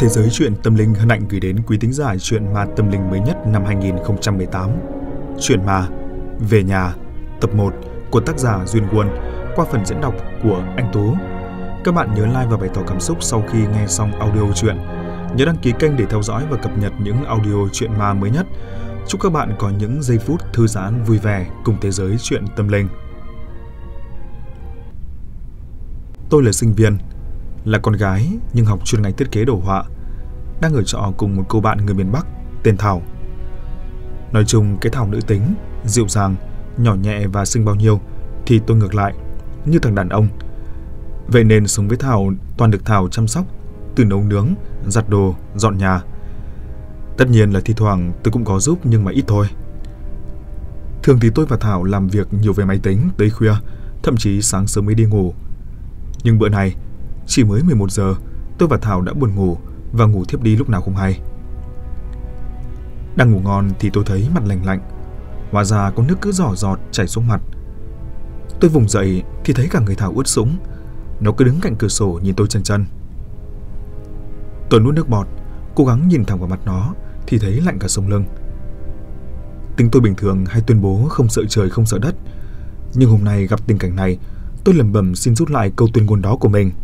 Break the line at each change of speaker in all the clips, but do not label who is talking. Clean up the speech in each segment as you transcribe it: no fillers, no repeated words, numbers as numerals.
Thế giới truyện tâm linh hân hạnh gửi đến quý thính giả truyện ma tâm linh mới nhất năm 2018. Truyện ma Về Nhà tập 1 của tác giả Duyên Quân qua phần diễn đọc của anh Tú. Các bạn nhớ like và bày tỏ cảm xúc sau khi nghe xong audio truyện. Nhớ đăng ký kênh để theo dõi và cập nhật những audio truyện ma mới nhất. Chúc các bạn có những giây phút thư giãn vui vẻ cùng thế giới truyện tâm linh. Tôi là sinh viên, là con gái nhưng học chuyên ngành thiết kế đồ họa, đang ở trọ cùng một cô bạn người miền Bắc tên Thảo. Nói chung cái Thảo nữ tính, dịu dàng, nhỏ nhẹ và xinh bao nhiêu thì tôi ngược lại, như thằng đàn ông. Vậy nên sống với Thảo toàn được Thảo chăm sóc, từ nấu nướng, giặt đồ, dọn nhà. Tất nhiên là thi thoảng tôi cũng có giúp nhưng mà ít thôi. Thường thì tôi và Thảo làm việc nhiều về máy tính tới khuya, thậm chí sáng sớm mới đi ngủ. Nhưng bữa này, chỉ mới 11 giờ, tôi và Thảo đã buồn ngủ và ngủ thiếp đi lúc nào không hay. Đang ngủ ngon thì tôi thấy mặt lạnh lạnh, hóa ra có nước cứ giỏ giọt chảy xuống mặt. Tôi vùng dậy thì thấy cả người Thảo ướt sũng, nó cứ đứng cạnh cửa sổ nhìn tôi chân chân. Tôi nuốt nước bọt, cố gắng nhìn thẳng vào mặt nó thì thấy lạnh cả sống lưng. Tính tôi bình thường hay tuyên bố không sợ trời không sợ đất, nhưng hôm nay gặp tình cảnh này, tôi lẩm bẩm xin rút lại câu tuyên ngôn đó của mình.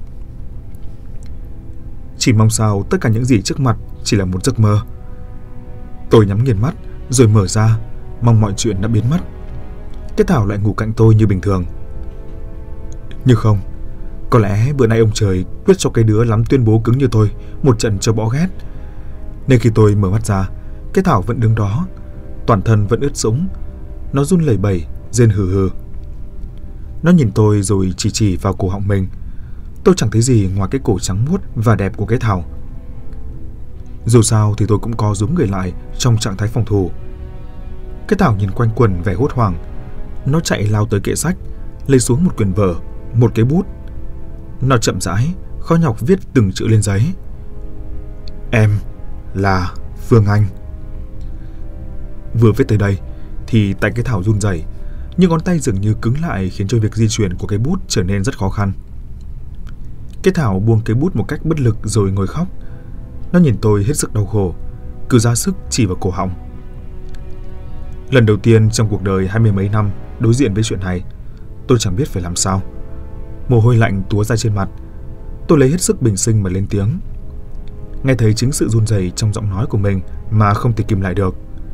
Chỉ mong sao tất cả những gì trước mặt chỉ là một giấc mơ. Tôi nhắm nghiền mắt rồi mở ra, mong mọi chuyện đã biến mất. Cái Thảo lại ngủ cạnh tôi như bình thường. Nhưng không, có lẽ bữa nay ông trời quyết cho cái đứa lắm tuyên bố cứng như tôi một trận cho bỏ ghét. Nên khi tôi mở mắt ra, cái Thảo vẫn đứng đó, toàn thân vẫn ướt sũng. Nó run lẩy bẩy, rên hừ hừ. Nó nhìn tôi rồi chỉ vào cổ họng mình. Tôi chẳng thấy gì ngoài cái cổ trắng muốt và đẹp của cái Thảo. Dù sao thì tôi cũng co rúm người lại trong trạng thái phòng thủ. Cái Thảo nhìn quanh quẩn vẻ hốt hoảng. Nó chạy lao tới kệ sách, lấy xuống một quyển vở, một cái bút. Nó chậm rãi, khó nhọc viết từng chữ lên giấy. Em là Phương Anh. Vừa viết tới đây thì tay cái Thảo run rẩy, nhưng ngón tay dường như cứng lại khiến cho việc di chuyển của cái bút trở nên rất khó khăn. Cái Thảo buông cái bút một cách bất lực rồi ngồi khóc. Nó nhìn tôi hết sức đau khổ, cứ ra sức chỉ vào cổ họng. Lần đầu tiên trong cuộc đời 20 mấy năm đối diện với chuyện này, tôi chẳng biết phải làm sao. Mồ hôi lạnh túa ra trên mặt. Tôi lấy hết sức bình sinh mà lên tiếng. Nghe thấy chính sự run rẩy trong giọng nói của mình mà không thể kìm lại được.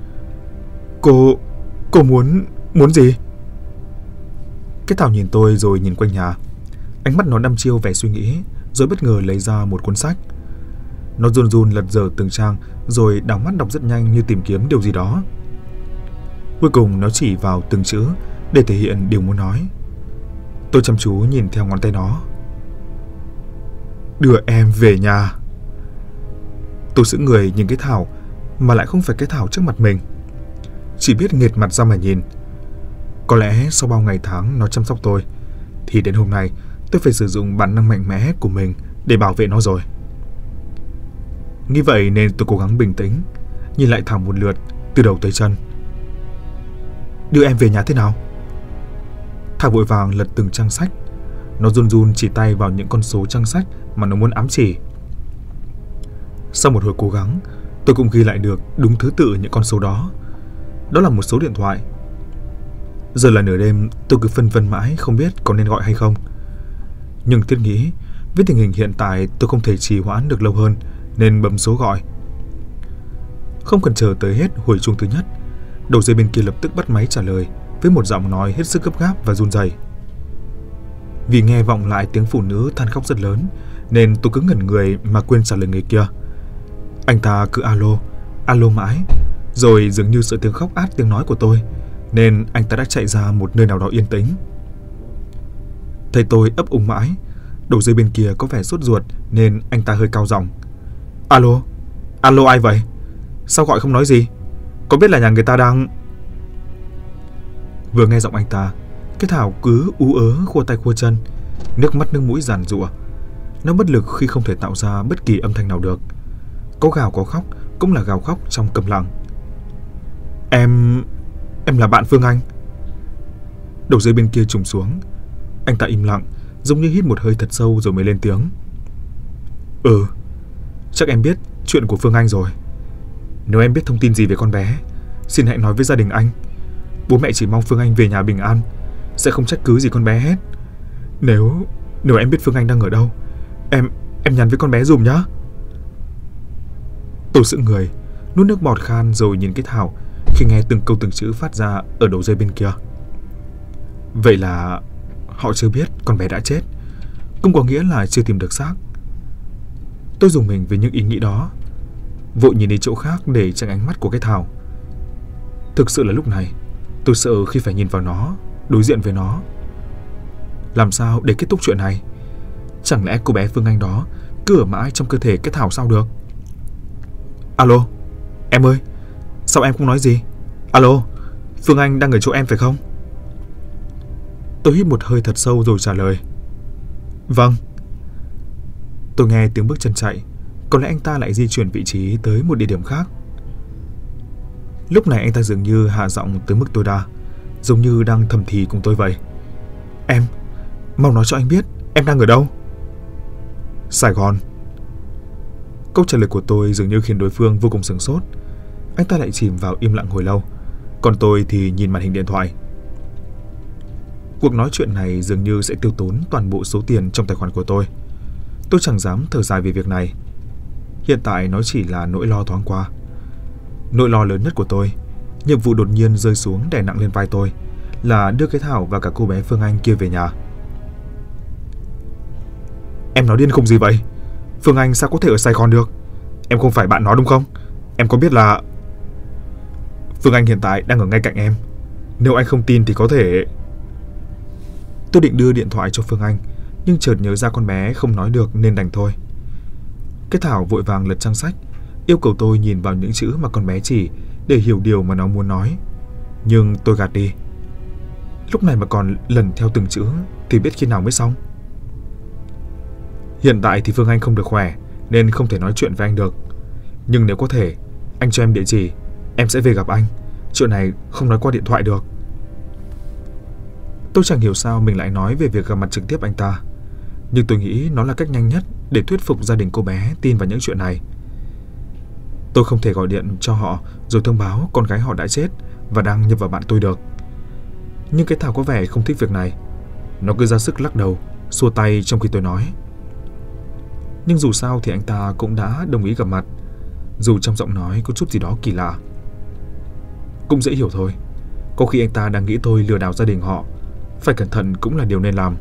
Cô muốn gì? Cái Thảo nhìn tôi rồi nhìn quanh nhà. Ánh mắt nó đăm chiêu vẻ suy nghĩ, rồi bất ngờ lấy ra một cuốn sách. Nó run run lật dở từng trang, rồi đảo mắt đọc rất nhanh như tìm kiếm điều gì đó. Cuối cùng nó chỉ vào từng chữ để thể hiện điều muốn nói. Tôi chăm chú nhìn theo ngón tay nó. Đưa em về nhà. Tôi sững người nhìn cái Thảo, mà lại không phải cái Thảo trước mặt mình. Chỉ biết nghệt mặt ra mà nhìn. Có lẽ sau bao ngày tháng nó chăm sóc tôi, thì đến hôm nay tôi phải sử dụng bản năng mạnh mẽ của mình để bảo vệ nó rồi. Nghĩ vậy nên tôi cố gắng bình tĩnh, nhìn lại Thảo một lượt từ đầu tới chân. Đưa em về nhà thế nào? Thảo vội vàng lật từng trang sách. Nó run run chỉ tay vào những con số trang sách mà nó muốn ám chỉ. Sau một hồi cố gắng, tôi cũng ghi lại được đúng thứ tự những con số đó. Đó là một số điện thoại. Giờ là nửa đêm, tôi cứ phân vân mãi không biết có nên gọi hay không. Nhưng thiết nghĩ với tình hình hiện tại tôi không thể trì hoãn được lâu hơn, nên bấm số gọi. Không cần chờ tới hết hồi chuông thứ nhất, đầu dây bên kia lập tức bắt máy trả lời với một giọng nói hết sức gấp gáp và run rẩy. Vì nghe vọng lại tiếng phụ nữ than khóc rất lớn, nên tôi cứ ngẩn người mà quên trả lời người kia. Anh ta cứ alo mãi, rồi dường như sợ tiếng khóc át tiếng nói của tôi, nên anh ta đã chạy ra một nơi nào đó yên tĩnh. Thấy tôi ấp úng mãi, đầu dây bên kia có vẻ sốt ruột nên anh ta hơi cao giọng. Alo ai vậy? Sao gọi không nói gì? Có biết là nhà người ta đang... Vừa nghe giọng anh ta, cái Thảo cứ ú ớ khua tay khua chân, nước mắt nước mũi giàn giụa. Nó bất lực khi không thể tạo ra bất kỳ âm thanh nào được. Có gào có khóc cũng là gào khóc trong câm lặng. Em là bạn Phương Anh. Đầu dây bên kia trùng xuống. Anh ta im lặng, giống như hít một hơi thật sâu rồi mới lên tiếng. Chắc em biết chuyện của Phương Anh rồi. Nếu em biết thông tin gì về con bé, xin hãy nói với gia đình anh. Bố mẹ chỉ mong Phương Anh về nhà bình an, sẽ không trách cứ gì con bé hết. Nếu em biết Phương Anh đang ở đâu, em nhắn với con bé dùm nhá. Tôi sững người, nuốt nước bọt khan rồi nhìn cái Thảo khi nghe từng câu từng chữ phát ra ở đầu dây bên kia. Vậy là họ chưa biết con bé đã chết, cũng có nghĩa là chưa tìm được xác. Tôi rùng mình với những ý nghĩ đó, vội nhìn đi chỗ khác để tránh ánh mắt của cái Thảo. Thực sự là lúc này tôi sợ khi phải nhìn vào nó, đối diện với nó. Làm sao để kết thúc chuyện này? Chẳng lẽ cô bé Phương Anh đó cứ ở mãi trong cơ thể cái Thảo sao được? Alo, em ơi, sao em không nói gì? Alo, Phương Anh đang ở chỗ em phải không? Tôi hít một hơi thật sâu rồi trả lời. Vâng. Tôi nghe tiếng bước chân chạy, có lẽ anh ta lại di chuyển vị trí tới một địa điểm khác. Lúc này anh ta dường như hạ giọng tới mức tối đa, giống như đang thầm thì cùng tôi vậy. Em, mau nói cho anh biết em đang ở đâu. Sài Gòn. Câu trả lời của tôi dường như khiến đối phương vô cùng sửng sốt. Anh ta lại chìm vào im lặng hồi lâu, còn tôi thì nhìn màn hình điện thoại. Cuộc nói chuyện này dường như sẽ tiêu tốn toàn bộ số tiền trong tài khoản của tôi. Tôi chẳng dám thở dài về việc này. Hiện tại nó chỉ là nỗi lo thoáng qua. Nỗi lo lớn nhất của tôi, nhiệm vụ đột nhiên rơi xuống đè nặng lên vai tôi, là đưa cái Thảo và cả cô bé Phương Anh kia về nhà. Em nói điên khùng gì vậy? Phương Anh sao có thể ở Sài Gòn được? Em không phải bạn nó đúng không? Em có biết là... Phương Anh hiện tại đang ở ngay cạnh em. Nếu anh không tin thì có thể... Tôi định đưa điện thoại cho Phương Anh, nhưng chợt nhớ ra con bé không nói được nên đành thôi. Cái Thảo vội vàng lật trang sách, yêu cầu tôi nhìn vào những chữ mà con bé chỉ để hiểu điều mà nó muốn nói. Nhưng tôi gạt đi. Lúc này mà còn lần theo từng chữ thì biết khi nào mới xong. Hiện tại thì Phương Anh không được khỏe nên không thể nói chuyện với anh được. Nhưng nếu có thể, anh cho em địa chỉ, em sẽ về gặp anh. Chuyện này không nói qua điện thoại được. Tôi chẳng hiểu sao mình lại nói về việc gặp mặt trực tiếp anh ta, nhưng tôi nghĩ nó là cách nhanh nhất để thuyết phục gia đình cô bé tin vào những chuyện này. Tôi không thể gọi điện cho họ rồi thông báo con gái họ đã chết và đang nhập vào bạn tôi được. Nhưng cái Thảo có vẻ không thích việc này. Nó cứ ra sức lắc đầu, xua tay trong khi tôi nói. Nhưng dù sao thì anh ta cũng đã đồng ý gặp mặt, dù trong giọng nói có chút gì đó kỳ lạ. Cũng dễ hiểu thôi, có khi anh ta đang nghĩ tôi lừa đảo gia đình họ. Phải cẩn thận cũng là điều nên làm.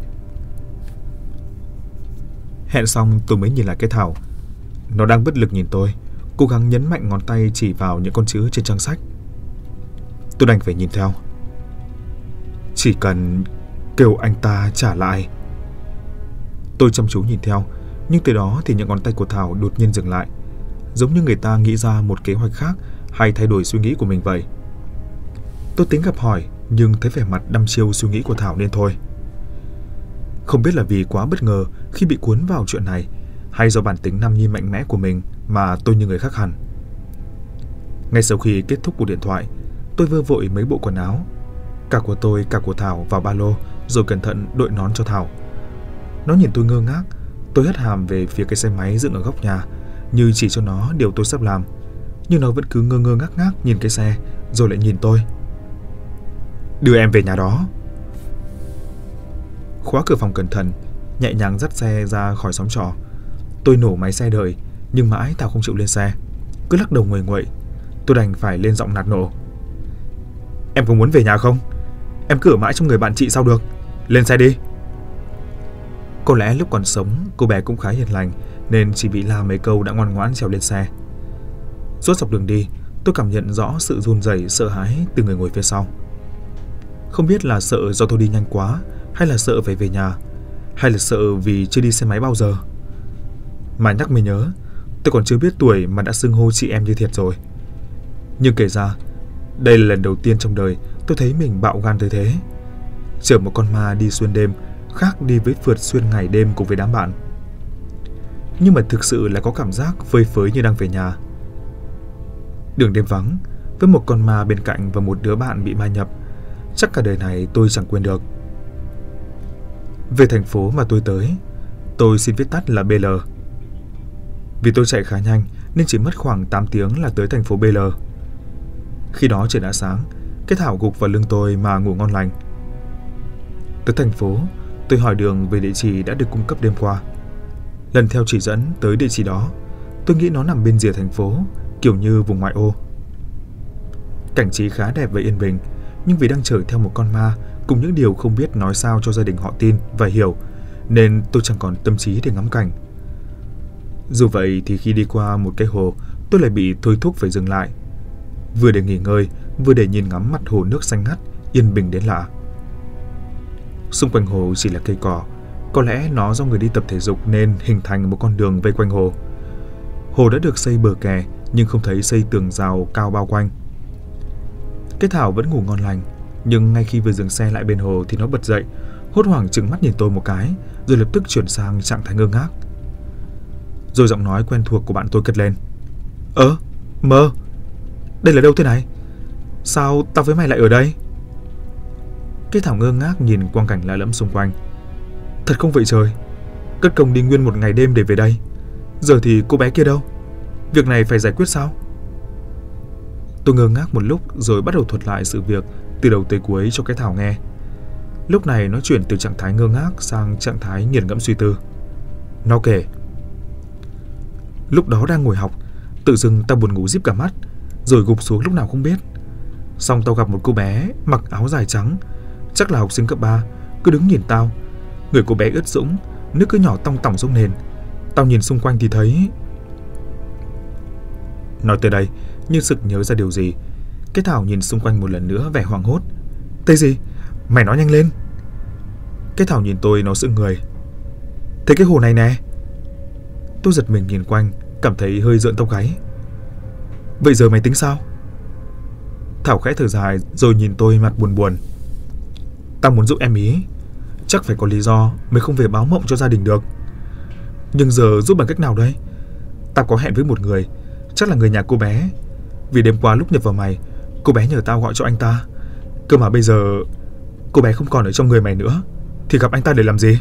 Hẹn xong tôi mới nhìn lại cái Thảo. Nó đang bất lực nhìn tôi, cố gắng nhấn mạnh ngón tay chỉ vào những con chữ trên trang sách. Tôi đành phải nhìn theo. Chỉ cần kêu anh ta trả lại. Tôi chăm chú nhìn theo, nhưng từ đó thì những ngón tay của Thảo đột nhiên dừng lại, giống như người ta nghĩ ra một kế hoạch khác hay thay đổi suy nghĩ của mình vậy. Tôi tính gặp hỏi, nhưng thấy vẻ mặt đăm chiêu suy nghĩ của Thảo nên thôi. Không biết là vì quá bất ngờ khi bị cuốn vào chuyện này, hay do bản tính nam nhi mạnh mẽ của mình mà tôi như người khác hẳn. Ngay sau khi kết thúc cuộc điện thoại, tôi vơ vội mấy bộ quần áo, cả của tôi cả của Thảo, vào ba lô, rồi cẩn thận đội nón cho Thảo. Nó nhìn tôi ngơ ngác. Tôi hất hàm về phía cái xe máy dựng ở góc nhà, như chỉ cho nó điều tôi sắp làm. Nhưng nó vẫn cứ ngơ ngơ ngác ngác nhìn cái xe, rồi lại nhìn tôi. Đưa em về nhà đó. Khóa cửa phòng cẩn thận, nhẹ nhàng dắt xe ra khỏi xóm trọ. Tôi nổ máy xe đợi, nhưng mãi Thảo không chịu lên xe, cứ lắc đầu nguầy nguậy. Tôi đành phải lên giọng nạt nổ. Em có muốn về nhà không? Em cứ ở mãi trong người bạn chị sao được? Lên xe đi. Có lẽ lúc còn sống cô bé cũng khá hiền lành, nên chỉ bị la mấy câu đã ngoan ngoãn trèo lên xe. Suốt dọc đường đi, tôi cảm nhận rõ sự run rẩy sợ hãi từ người ngồi phía sau. Không biết là sợ do tôi đi nhanh quá, hay là sợ phải về nhà, hay là sợ vì chưa đi xe máy bao giờ. Mà nhắc mới nhớ, tôi còn chưa biết tuổi mà đã xưng hô chị em như thiệt rồi. Nhưng kể ra, đây là lần đầu tiên trong đời tôi thấy mình bạo gan tới thế. Chở một con ma đi xuyên đêm khác đi với phượt xuyên ngày đêm cùng với đám bạn. Nhưng mà thực sự là có cảm giác phơi phới như đang về nhà. Đường đêm vắng, với một con ma bên cạnh và một đứa bạn bị ma nhập, chắc cả đời này tôi chẳng quên được. Về thành phố mà tôi tới, tôi xin viết tắt là BL. Vì tôi chạy khá nhanh nên chỉ mất khoảng 8 tiếng là tới thành phố BL. Khi đó trời đã sáng, cái thảo gục vào lưng tôi mà ngủ ngon lành. Tới thành phố, tôi hỏi đường về địa chỉ đã được cung cấp đêm qua. Lần theo chỉ dẫn tới địa chỉ đó, tôi nghĩ nó nằm bên rìa thành phố, kiểu như vùng ngoại ô. Cảnh trí khá đẹp và yên bình, nhưng vì đang chở theo một con ma cùng những điều không biết nói sao cho gia đình họ tin và hiểu, nên tôi chẳng còn tâm trí để ngắm cảnh. Dù vậy thì khi đi qua một cái hồ, tôi lại bị thôi thúc phải dừng lại, vừa để nghỉ ngơi, vừa để nhìn ngắm mặt hồ nước xanh ngắt, yên bình đến lạ. Xung quanh hồ chỉ là cây cỏ, có lẽ nó do người đi tập thể dục nên hình thành một con đường vây quanh hồ. Hồ đã được xây bờ kè nhưng không thấy xây tường rào cao bao quanh. Cái thảo vẫn ngủ ngon lành, nhưng ngay khi vừa dừng xe lại bên hồ thì nó bật dậy, hốt hoảng trừng mắt nhìn tôi một cái, rồi lập tức chuyển sang trạng thái ngơ ngác. Rồi giọng nói quen thuộc của bạn tôi cất lên. Mơ, đây là đâu thế này? Sao tao với mày lại ở đây? Cái thảo ngơ ngác nhìn quang cảnh lạ lẫm xung quanh. Thật không vậy trời, cất công đi nguyên một ngày đêm để về đây. Giờ thì cô bé kia đâu? Việc này phải giải quyết sao? Tôi ngơ ngác một lúc rồi bắt đầu thuật lại sự việc từ đầu tới cuối cho cái thảo nghe. Lúc này nó chuyển từ trạng thái ngơ ngác sang trạng thái nghiền ngẫm suy tư. Nó kể: lúc đó đang ngồi học, tự dưng tao buồn ngủ díp cả mắt, rồi gục xuống lúc nào không biết. Xong tao gặp một cô bé mặc áo dài trắng, chắc là học sinh cấp 3, cứ đứng nhìn tao. Người cô bé ướt sũng, nước cứ nhỏ tong tỏng xuống nền. Tao nhìn xung quanh thì thấy... Nói tới đây, như sực nhớ ra điều gì, cái thảo nhìn xung quanh một lần nữa vẻ hoảng hốt. Thế gì? Mày nói nhanh lên. Cái thảo nhìn tôi nó sững người. Thế cái hồ này nè. Tôi giật mình nhìn quanh, cảm thấy hơi rợn tóc gáy. Vậy giờ mày tính sao? Thảo khẽ thở dài rồi nhìn tôi mặt buồn buồn. Tao muốn giúp em ý, chắc phải có lý do mới không về báo mộng cho gia đình được. Nhưng giờ giúp bằng cách nào đây? Tao có hẹn với một người, chắc là người nhà cô bé. Vì đêm qua lúc nhập vào mày, cô bé nhờ tao gọi cho anh ta. Cơ mà bây giờ cô bé không còn ở trong người mày nữa, thì gặp anh ta để làm gì?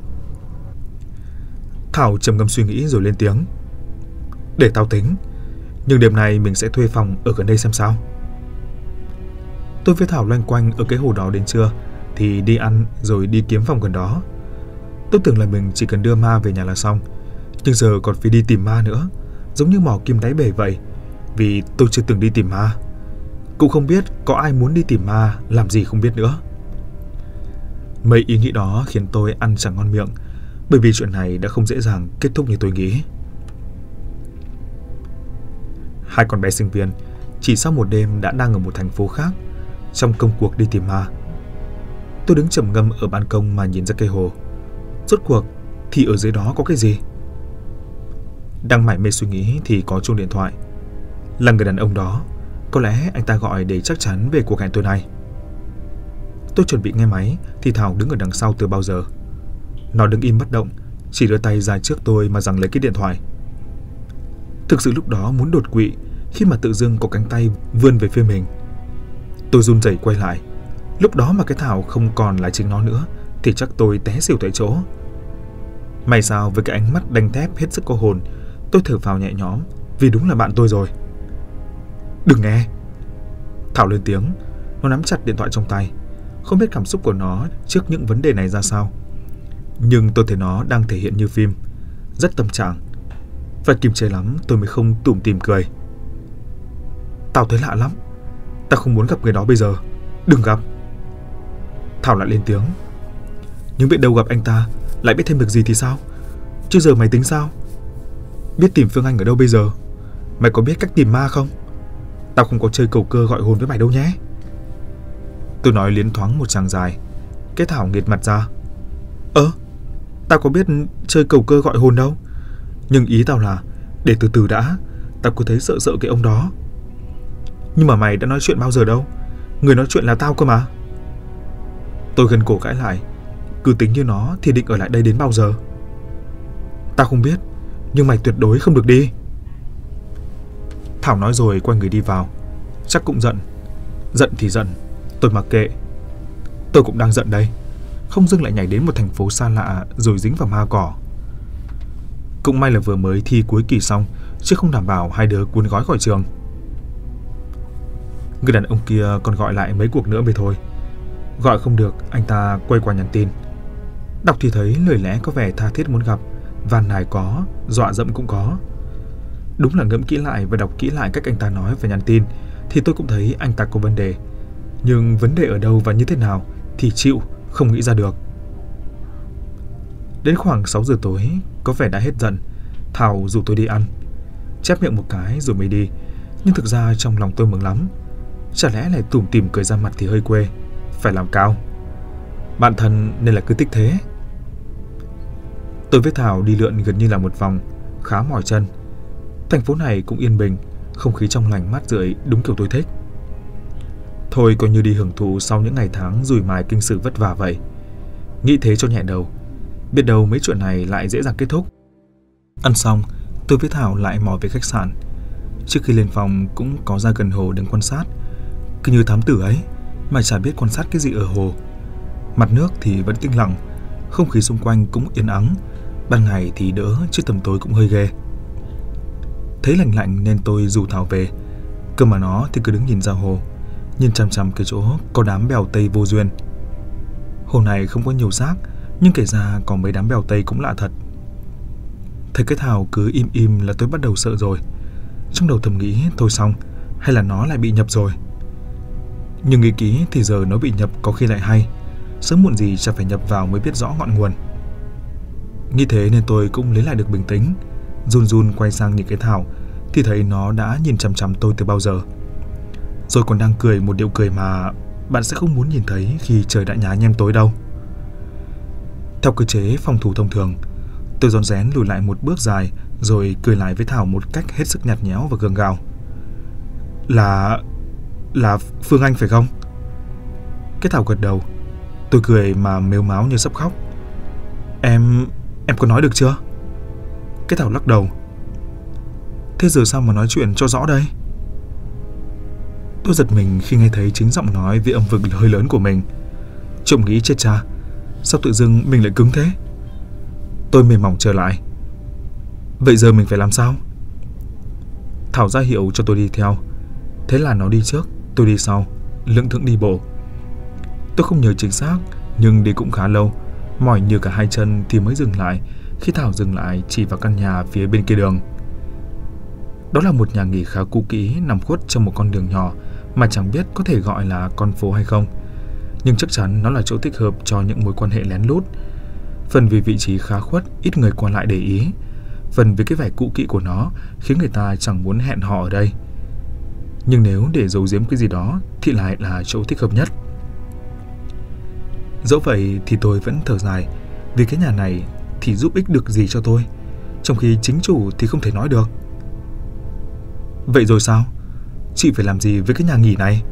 Thảo trầm ngâm suy nghĩ rồi lên tiếng. Để tao tính, nhưng đêm nay mình sẽ thuê phòng ở gần đây xem sao. Tôi với Thảo loanh quanh ở cái hồ đó đến trưa, thì đi ăn rồi đi kiếm phòng gần đó. Tôi tưởng là mình chỉ cần đưa ma về nhà là xong, nhưng giờ còn phải đi tìm ma nữa, giống như mò kim đáy bể vậy. Vì tôi chưa từng đi tìm ma, cũng không biết có ai muốn đi tìm ma làm gì không biết nữa. Mấy ý nghĩ đó khiến tôi ăn chẳng ngon miệng, bởi vì chuyện này đã không dễ dàng kết thúc như tôi nghĩ. Hai con bé sinh viên chỉ sau một đêm đã đang ở một thành phố khác, trong công cuộc đi tìm ma. Tôi đứng trầm ngâm ở ban công mà nhìn ra cây hồ. Rốt cuộc thì ở dưới đó có cái gì? Đang mải mê suy nghĩ thì có chuông điện thoại. Là người đàn ông đó, có lẽ anh ta gọi để chắc chắn về cuộc hẹn tối nay. Tôi chuẩn bị nghe máy thì Thảo đứng ở đằng sau từ bao giờ. Nó đứng im bất động, chỉ đưa tay ra trước tôi mà giằng lấy cái điện thoại. Thực sự lúc đó muốn đột quỵ khi mà tự dưng có cánh tay vươn về phía mình. Tôi run rẩy quay lại. Lúc đó mà cái Thảo không còn là chính nó nữa thì chắc tôi té xỉu tại chỗ. May sao với cái ánh mắt đanh thép hết sức có hồn, tôi thở phào nhẹ nhõm vì đúng là bạn tôi rồi. Đừng nghe. Thảo lên tiếng. Nó nắm chặt điện thoại trong tay. Không biết cảm xúc của nó trước những vấn đề này ra sao, nhưng tôi thấy nó đang thể hiện như phim, rất tâm trạng. Phải kiềm chế lắm tôi mới không tủm tỉm cười. Tao thấy lạ lắm. Tao không muốn gặp người đó bây giờ. Đừng gặp. Thảo lại lên tiếng. Nhưng biết đâu gặp anh ta lại biết thêm được gì thì sao? Chứ giờ mày tính sao? Biết tìm Phương Anh ở đâu bây giờ? Mày có biết cách tìm ma không? Tao không có chơi cầu cơ gọi hồn với mày đâu nhé. Tôi nói liến thoáng một tràng dài. Cái Thảo nghệt mặt ra. Tao có biết chơi cầu cơ gọi hồn đâu. Nhưng ý tao là để từ từ đã. Tao cứ thấy sợ sợ cái ông đó. Nhưng mà mày đã nói chuyện bao giờ đâu? Người nói chuyện là tao cơ mà. Tôi gần cổ cãi lại. Cứ tính như nó thì định ở lại đây đến bao giờ? Tao không biết, nhưng mày tuyệt đối không được đi. Thảo nói rồi quay người đi vào. Chắc cũng giận. Giận thì giận, tôi mặc kệ. Tôi cũng đang giận đây. Không dưng lại nhảy đến một thành phố xa lạ rồi dính vào ma cỏ. Cũng may là vừa mới thi cuối kỳ xong, chứ không đảm bảo hai đứa cuốn gói khỏi trường. Người đàn ông kia còn gọi lại mấy cuộc nữa mới thôi. Gọi không được, anh ta quay qua nhắn tin. Đọc thì thấy lời lẽ có vẻ tha thiết muốn gặp, van nài có, dọa dẫm cũng có. Đúng là ngẫm kỹ lại và đọc kỹ lại cách anh ta nói và nhắn tin thì tôi cũng thấy anh ta có vấn đề. Nhưng vấn đề ở đâu và như thế nào thì chịu, không nghĩ ra được. Đến khoảng 6 giờ tối, có vẻ đã hết giận, Thảo rủ tôi đi ăn. Chép miệng một cái rồi mới đi. Nhưng thực ra trong lòng tôi mừng lắm. Chả lẽ lại tủm tỉm cười ra mặt thì hơi quê. Phải làm cao. Bạn thân nên là cứ thích thế. Tôi với Thảo đi lượn gần như là một vòng, khá mỏi chân. Thành phố này cũng yên bình, không khí trong lành mát rượi, đúng kiểu tôi thích. Thôi coi như đi hưởng thụ sau những ngày tháng rủi mài kinh sử vất vả vậy. Nghĩ thế cho nhẹ đầu. Biết đâu mấy chuyện này lại dễ dàng kết thúc. Ăn xong, tôi với Thảo lại mò về khách sạn. Trước khi lên phòng cũng có ra gần hồ đứng quan sát. Cứ như thám tử ấy, mà chả biết quan sát cái gì ở hồ. Mặt nước thì vẫn tĩnh lặng, không khí xung quanh cũng yên ắng. Ban ngày thì đỡ, chứ tầm tối cũng hơi ghê. Thấy lạnh lạnh nên tôi rủ Thảo về. Cơ mà nó thì cứ đứng nhìn ra hồ, nhìn chằm chằm cái chỗ có đám bèo Tây vô duyên. Hồ này không có nhiều rác, nhưng kể ra có mấy đám bèo Tây cũng lạ thật. Thấy cái Thảo cứ im im là tôi bắt đầu sợ rồi. Trong đầu thầm nghĩ thôi xong, hay là nó lại bị nhập rồi. Nhưng nghĩ kỹ thì giờ nó bị nhập có khi lại hay. Sớm muộn gì chả phải nhập vào mới biết rõ ngọn nguồn. Nghĩ thế nên tôi cũng lấy lại được bình tĩnh. Run run quay sang nhìn cái Thảo thì thấy nó đã nhìn chằm chằm tôi từ bao giờ. Rồi còn đang cười một điệu cười mà bạn sẽ không muốn nhìn thấy khi trời đã nhá nhem tối đâu. Theo cơ chế phòng thủ thông thường, tôi rón rén lùi lại một bước dài rồi cười lại với Thảo một cách hết sức nhạt nhẽo và gượng gạo. Là Phương Anh phải không? Cái Thảo gật đầu. Tôi cười mà mếu máo như sắp khóc. Em có nói được chưa? Cái Thảo lắc đầu. Thế giờ sao mà nói chuyện cho rõ đây? Tôi giật mình khi nghe thấy chính giọng nói với âm vực hơi lớn của mình. Trộm nghĩ chết cha, sao tự dưng mình lại cứng thế? Tôi mềm mỏng trở lại. Vậy giờ mình phải làm sao? Thảo ra hiệu cho tôi đi theo. Thế là nó đi trước, tôi đi sau, lững thững đi bộ. Tôi không nhớ chính xác, nhưng đi cũng khá lâu, mỏi như cả hai chân thì mới dừng lại khi Thảo dừng lại chỉ vào căn nhà phía bên kia đường. Đó là một nhà nghỉ khá cũ kỹ nằm khuất trong một con đường nhỏ mà chẳng biết có thể gọi là con phố hay không. Nhưng chắc chắn nó là chỗ thích hợp cho những mối quan hệ lén lút. Phần vì vị trí khá khuất, ít người qua lại để ý. Phần vì cái vẻ cũ kỹ của nó khiến người ta chẳng muốn hẹn hò ở đây. Nhưng nếu để giấu giếm cái gì đó thì lại là chỗ thích hợp nhất. Dẫu vậy thì tôi vẫn thở dài, vì cái nhà này thì giúp ích được gì cho tôi, trong khi chính chủ thì không thể nói được. Vậy rồi sao? Chị phải làm gì với cái nhà nghỉ này?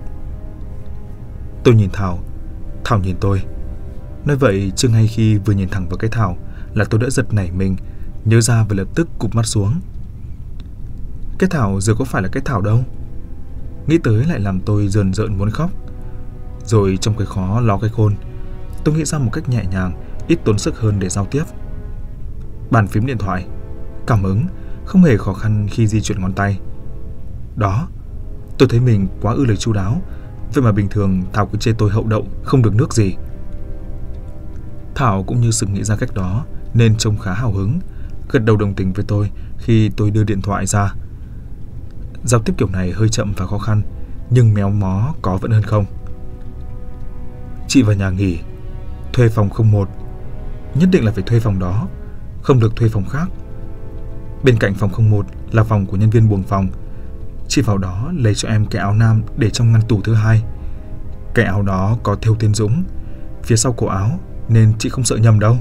Tôi nhìn Thảo, Thảo nhìn tôi. Nói vậy chứ ngay khi vừa nhìn thẳng vào cái Thảo là tôi đã giật nảy mình, nhớ ra và lập tức cụp mắt xuống. Cái Thảo giờ có phải là cái Thảo đâu. Nghĩ tới lại làm tôi rờn rợn muốn khóc. Rồi trong cái khó lo cái khôn, tôi nghĩ ra một cách nhẹ nhàng, ít tốn sức hơn để giao tiếp. Bàn phím điện thoại, cảm ứng, không hề khó khăn khi di chuyển ngón tay. Đó, tôi thấy mình quá ư lời chu đáo. Vậy mà bình thường Thảo cứ chê tôi hậu đậu, không được nước gì. Thảo cũng như sực nghĩ ra cách đó nên trông khá hào hứng, gật đầu đồng tình với tôi khi tôi đưa điện thoại ra. Giao tiếp kiểu này hơi chậm và khó khăn, nhưng méo mó có vẫn hơn không. Chị vào nhà nghỉ, thuê phòng 01. Nhất định là phải thuê phòng đó, không được thuê phòng khác. Bên cạnh phòng 01 là phòng của nhân viên buồng phòng. Chị vào đó lấy cho em cái áo nam để trong ngăn tủ thứ hai. Cái áo đó có thêu tên Dũng phía sau cổ áo, nên chị không sợ nhầm đâu.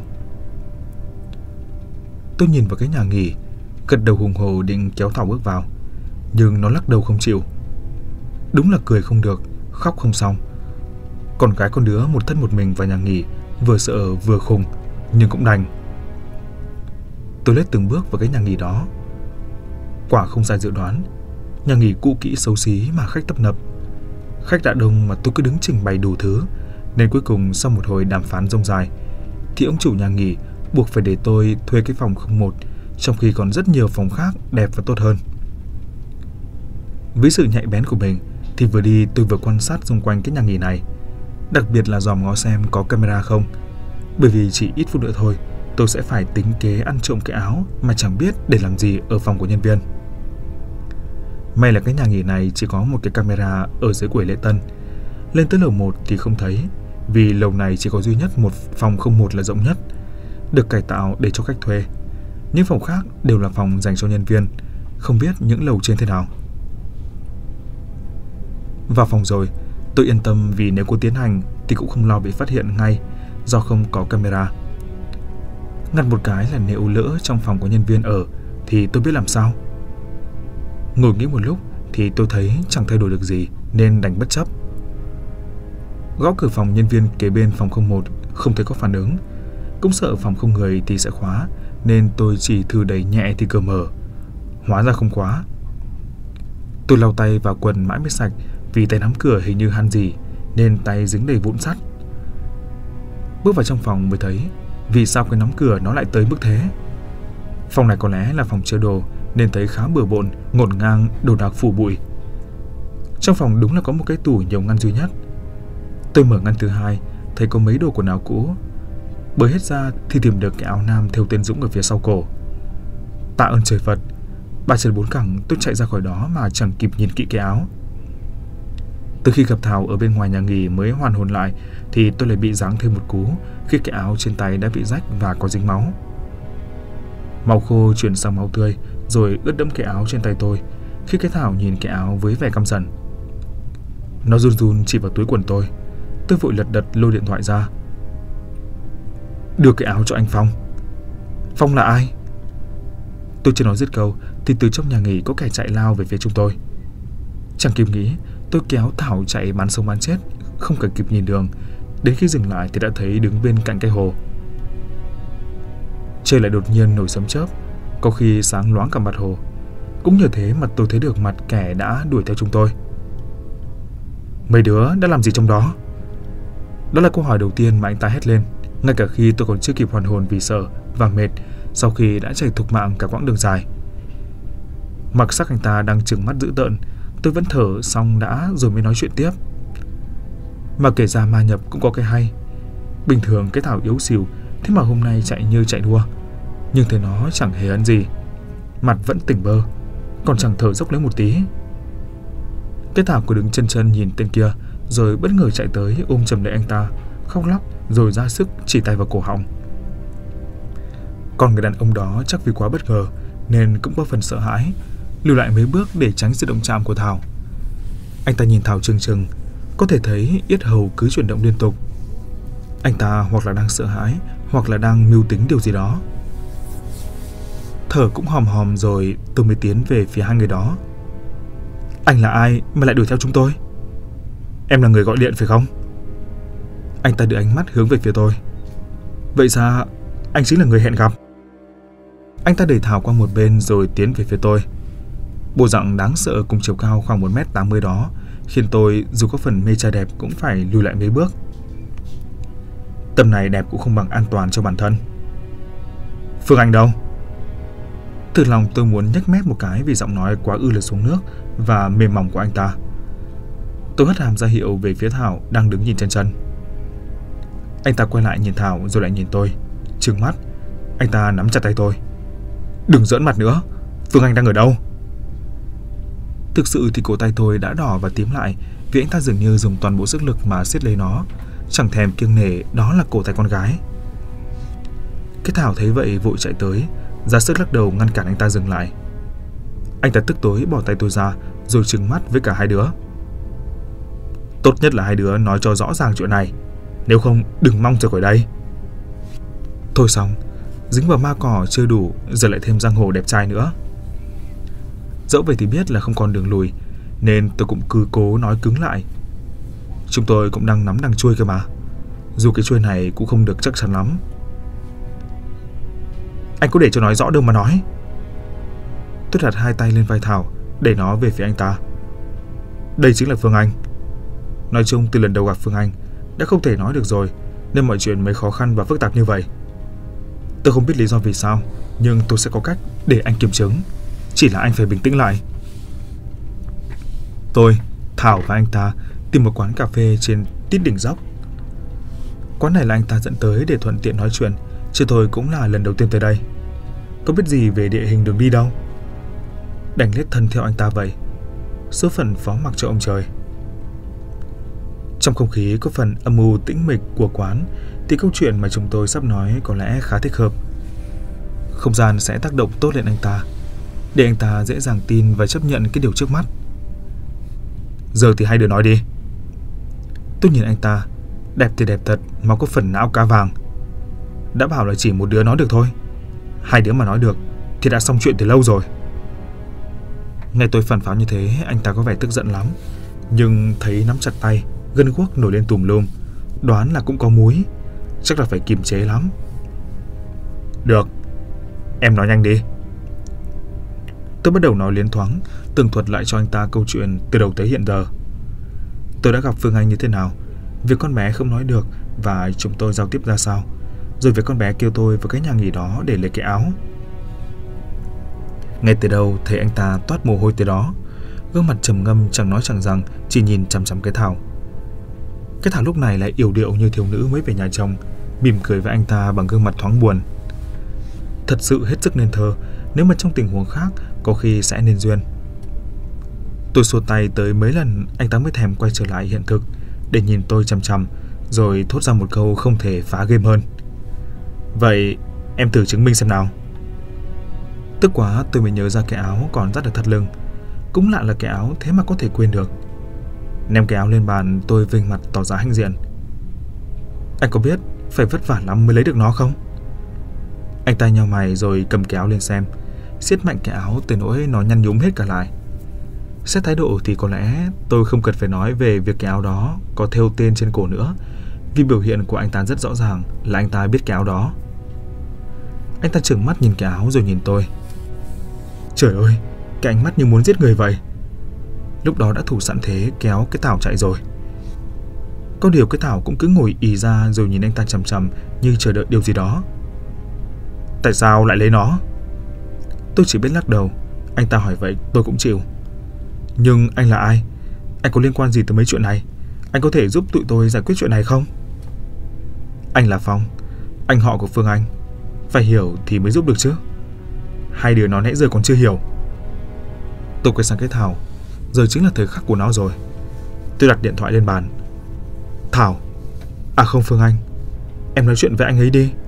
Tôi nhìn vào cái nhà nghỉ, gật đầu hùng hồ định kéo Thảo bước vào, nhưng nó lắc đầu không chịu. Đúng là cười không được, khóc không xong. Còn cái con đứa một thân một mình vào nhà nghỉ, vừa sợ vừa khùng, nhưng cũng đành. Tôi lết từng bước vào cái nhà nghỉ đó. Quả không sai dự đoán, nhà nghỉ cũ kỹ xấu xí mà khách tấp nập. Khách đã đông mà tôi cứ đứng trình bày đủ thứ, nên cuối cùng sau một hồi đàm phán rông dài thì ông chủ nhà nghỉ buộc phải để tôi thuê cái phòng 01 trong khi còn rất nhiều phòng khác đẹp và tốt hơn. Với sự nhạy bén của mình thì vừa đi tôi vừa quan sát xung quanh cái nhà nghỉ này, đặc biệt là dòm ngó xem có camera không, bởi vì chỉ ít phút nữa thôi tôi sẽ phải tính kế ăn trộm cái áo mà chẳng biết để làm gì ở phòng của nhân viên. May là cái nhà nghỉ này chỉ có một cái camera ở dưới quầy lễ tân, lên tới lầu 1 thì không thấy, vì lầu này chỉ có duy nhất một phòng 01 là rộng nhất, được cải tạo để cho khách thuê. Những phòng khác đều là phòng dành cho nhân viên, không biết những lầu trên thế nào. Vào phòng rồi, tôi yên tâm vì nếu cô tiến hành thì cũng không lo bị phát hiện ngay do không có camera. Ngặt một cái là nếu lỡ trong phòng có nhân viên ở thì tôi biết làm sao. Ngồi nghĩ một lúc thì tôi thấy chẳng thay đổi được gì nên đành bất chấp. Gõ cửa phòng nhân viên kế bên phòng 01 không thấy có phản ứng, cũng sợ phòng không người thì sẽ khóa, nên tôi chỉ thử đẩy nhẹ thì cửa mở. Hóa ra không khóa. Tôi lau tay vào quần mãi mới sạch vì tay nắm cửa hình như han gì nên tay dính đầy vụn sắt. Bước vào trong phòng mới thấy vì sao cái nắm cửa nó lại tới mức thế. Phòng này có lẽ là phòng chứa đồ nên thấy khá bừa bộn, ngổn ngang, đồ đạc phủ bụi. Trong phòng đúng là có một cái tủ nhiều ngăn duy nhất. Tôi mở ngăn thứ hai, thấy có mấy đồ quần áo cũ. Bới hết ra thì tìm được cái áo nam thêu tên Dũng ở phía sau cổ. Tạ ơn trời Phật, 3 chân 4 cẳng tôi chạy ra khỏi đó mà chẳng kịp nhìn kỹ cái áo. Từ khi gặp Thảo ở bên ngoài nhà nghỉ mới hoàn hồn lại thì tôi lại bị giáng thêm một cú khi cái áo trên tay đã bị rách và có dính máu. Máu khô chuyển sang máu tươi rồi ướt đẫm cái áo trên tay tôi khi cái Thảo nhìn cái áo với vẻ căm giận. Nó run run chỉ vào túi quần tôi. Tôi vội lật đật lôi điện thoại ra. Đưa cái áo cho anh Phong. Phong là ai? Tôi chưa nói dứt câu thì từ trong nhà nghỉ có kẻ chạy lao về phía chúng tôi. Chẳng kịp nghĩ, tôi kéo Thảo chạy bắn sống bắn chết, không cần kịp nhìn đường. Đến khi dừng lại thì đã thấy đứng bên cạnh cái hồ. Trời lại đột nhiên nổi sấm chớp, có khi sáng loáng cả mặt hồ. Cũng nhờ thế mà tôi thấy được mặt kẻ đã đuổi theo chúng tôi. Mấy đứa đã làm gì trong đó? Đó là câu hỏi đầu tiên mà anh ta hét lên, ngay cả khi tôi còn chưa kịp hoàn hồn vì sợ và mệt sau khi đã chạy thục mạng cả quãng đường dài. Mặc sắc anh ta đang trừng mắt dữ tợn, tôi vẫn thở xong đã rồi mới nói chuyện tiếp. Mà kể ra ma nhập cũng có cái hay. Bình thường cái Thảo yếu xìu, thế mà hôm nay chạy như chạy đua. Nhưng thấy nó chẳng hề ấn gì, mặt vẫn tỉnh bơ, còn chẳng thở dốc lấy một tí. Cái Thảo cứ đứng chân chân nhìn tên kia, rồi bất ngờ chạy tới ôm chầm lấy anh ta, khóc lóc rồi ra sức chỉ tay vào cổ họng. Còn người đàn ông đó chắc vì quá bất ngờ nên cũng có phần sợ hãi, lùi lại mấy bước để tránh sự động chạm của Thảo. Anh ta nhìn Thảo trừng trừng, có thể thấy yết hầu cứ chuyển động liên tục. Anh ta hoặc là đang sợ hãi hoặc là đang mưu tính điều gì đó. Thở cũng hòm hòm rồi tôi mới tiến về phía hai người đó. Anh là ai mà lại đuổi theo chúng tôi? Em là người gọi điện phải không? Anh ta đưa ánh mắt hướng về phía tôi. Vậy ra anh chính là người hẹn gặp. Anh ta đẩy Thảo qua một bên rồi tiến về phía tôi. Bộ dạng đáng sợ cùng chiều cao khoảng 1m80 đó khiến tôi dù có phần mê trai đẹp cũng phải lùi lại mấy bước. Tầm này đẹp cũng không bằng an toàn cho bản thân. Phương Anh đâu? Từ lòng tôi muốn nhếch mép một cái vì giọng nói quá ư lực xuống nước và mềm mỏng của anh ta. Tôi hất hàm ra hiệu về phía Thảo đang đứng nhìn chân chân. Anh ta quay lại nhìn Thảo rồi lại nhìn tôi, trừng mắt. Anh ta nắm chặt tay tôi. Đừng giỡn mặt nữa, Phương Anh đang ở đâu? Thực sự thì cổ tay tôi đã đỏ và tím lại vì anh ta dường như dùng toàn bộ sức lực mà siết lấy nó, chẳng thèm kiêng nể đó là cổ tay con gái. Cái Thảo thấy vậy vội chạy tới, ra sức lắc đầu ngăn cản anh ta dừng lại. Anh ta tức tối bỏ tay tôi ra rồi trừng mắt với cả hai đứa. Tốt nhất là hai đứa nói cho rõ ràng chuyện này, nếu không đừng mong rời khỏi đây. Thôi xong, dính vào ma cỏ chưa đủ, giờ lại thêm giang hồ đẹp trai nữa. Dẫu vậy thì biết là không còn đường lùi, nên tôi cũng cứ cố nói cứng lại. Chúng tôi cũng đang nắm đằng chuôi cơ mà, dù cái chuôi này cũng không được chắc chắn lắm. Anh có để cho nói rõ đâu mà nói. Tôi đặt hai tay lên vai Thảo, đẩy nó về phía anh ta. Đây chính là Phương Anh. Nói chung từ lần đầu gặp Phương Anh đã không thể nói được rồi, nên mọi chuyện mới khó khăn và phức tạp như vậy. Tôi không biết lý do vì sao, nhưng tôi sẽ có cách để anh kiểm chứng. Chỉ là anh phải bình tĩnh lại. Tôi, Thảo và anh ta tìm một quán cà phê trên tít đỉnh dốc. Quán này là anh ta dẫn tới để thuận tiện nói chuyện, chứ tôi cũng là lần đầu tiên tới đây. Có biết gì về địa hình đường đi đâu. Đành lết thân theo anh ta vậy. Số phận phó mặc cho ông trời. Trong không khí có phần âm u tĩnh mịch của quán thì câu chuyện mà chúng tôi sắp nói có lẽ khá thích hợp. Không gian sẽ tác động tốt lên anh ta, để anh ta dễ dàng tin và chấp nhận cái điều trước mắt. Giờ thì hai đứa nói đi. Tôi nhìn anh ta. Đẹp thì đẹp thật mà có phần não cá vàng. Đã bảo là chỉ một đứa nói được thôi. Hai đứa mà nói được thì đã xong chuyện từ lâu rồi. Nghe tôi phản pháo như thế, anh ta có vẻ tức giận lắm. Nhưng thấy nắm chặt tay, gân guốc nổi lên tùm lum, đoán là cũng có múi. Chắc là phải kiềm chế lắm. Được, em nói nhanh đi. Tôi bắt đầu nói liến thoáng, tường thuật lại cho anh ta câu chuyện từ đầu tới hiện giờ. Tôi đã gặp Phương Anh như thế nào, việc con bé không nói được và chúng tôi giao tiếp ra sao, rồi việc con bé kêu tôi vào cái nhà nghỉ đó để lấy cái áo. Ngay từ đầu thấy anh ta toát mồ hôi từ đó, gương mặt trầm ngâm chẳng nói chẳng rằng, chỉ nhìn chằm chằm cái Thảo. Cái Thảo lúc này lại yểu điệu như thiếu nữ mới về nhà chồng, mỉm cười với anh ta bằng gương mặt thoáng buồn. Thật sự hết sức nên thơ, nếu mà trong tình huống khác có khi sẽ nên duyên. Tôi xua tay tới mấy lần anh ta mới thèm quay trở lại hiện thực để nhìn tôi chằm chằm, rồi thốt ra một câu không thể phá game hơn. Vậy em thử chứng minh xem nào. Tức quá tôi mới nhớ ra cái áo còn dắt ở thắt lưng. Cũng lạ là cái áo thế mà có thể quên được. Ném cái áo lên bàn, tôi vênh mặt tỏ ra hãnh diện. Anh có biết phải vất vả lắm mới lấy được nó không? Anh ta nheo mày rồi cầm cái áo lên xem, siết mạnh cái áo tới nỗi nó nhăn nhúm hết cả lại. Xét thái độ thì có lẽ tôi không cần phải nói về việc cái áo đó có thêu tên trên cổ nữa, vì biểu hiện của anh ta rất rõ ràng là anh ta biết cái áo đó. Anh ta trừng mắt nhìn cái áo rồi nhìn tôi. Trời ơi, cái ánh mắt như muốn giết người vậy. Lúc đó đã thủ sẵn thế kéo cái Thảo chạy rồi. Có điều cái Thảo cũng cứ ngồi ì ra rồi nhìn anh ta chằm chằm như chờ đợi điều gì đó. Tại sao lại lấy nó? Tôi chỉ biết lắc đầu. Anh ta hỏi vậy tôi cũng chịu. Nhưng anh là ai? Anh có liên quan gì tới mấy chuyện này? Anh có thể giúp tụi tôi giải quyết chuyện này không? Anh là Phong, anh họ của Phương Anh. Phải hiểu thì mới giúp được chứ. Hai đứa nó nãy giờ còn chưa hiểu. Tôi quay sang cái Thảo. Giờ chính là thời khắc của nó rồi. Tôi đặt điện thoại lên bàn. Thảo. À không, Phương Anh. Em nói chuyện với anh ấy đi.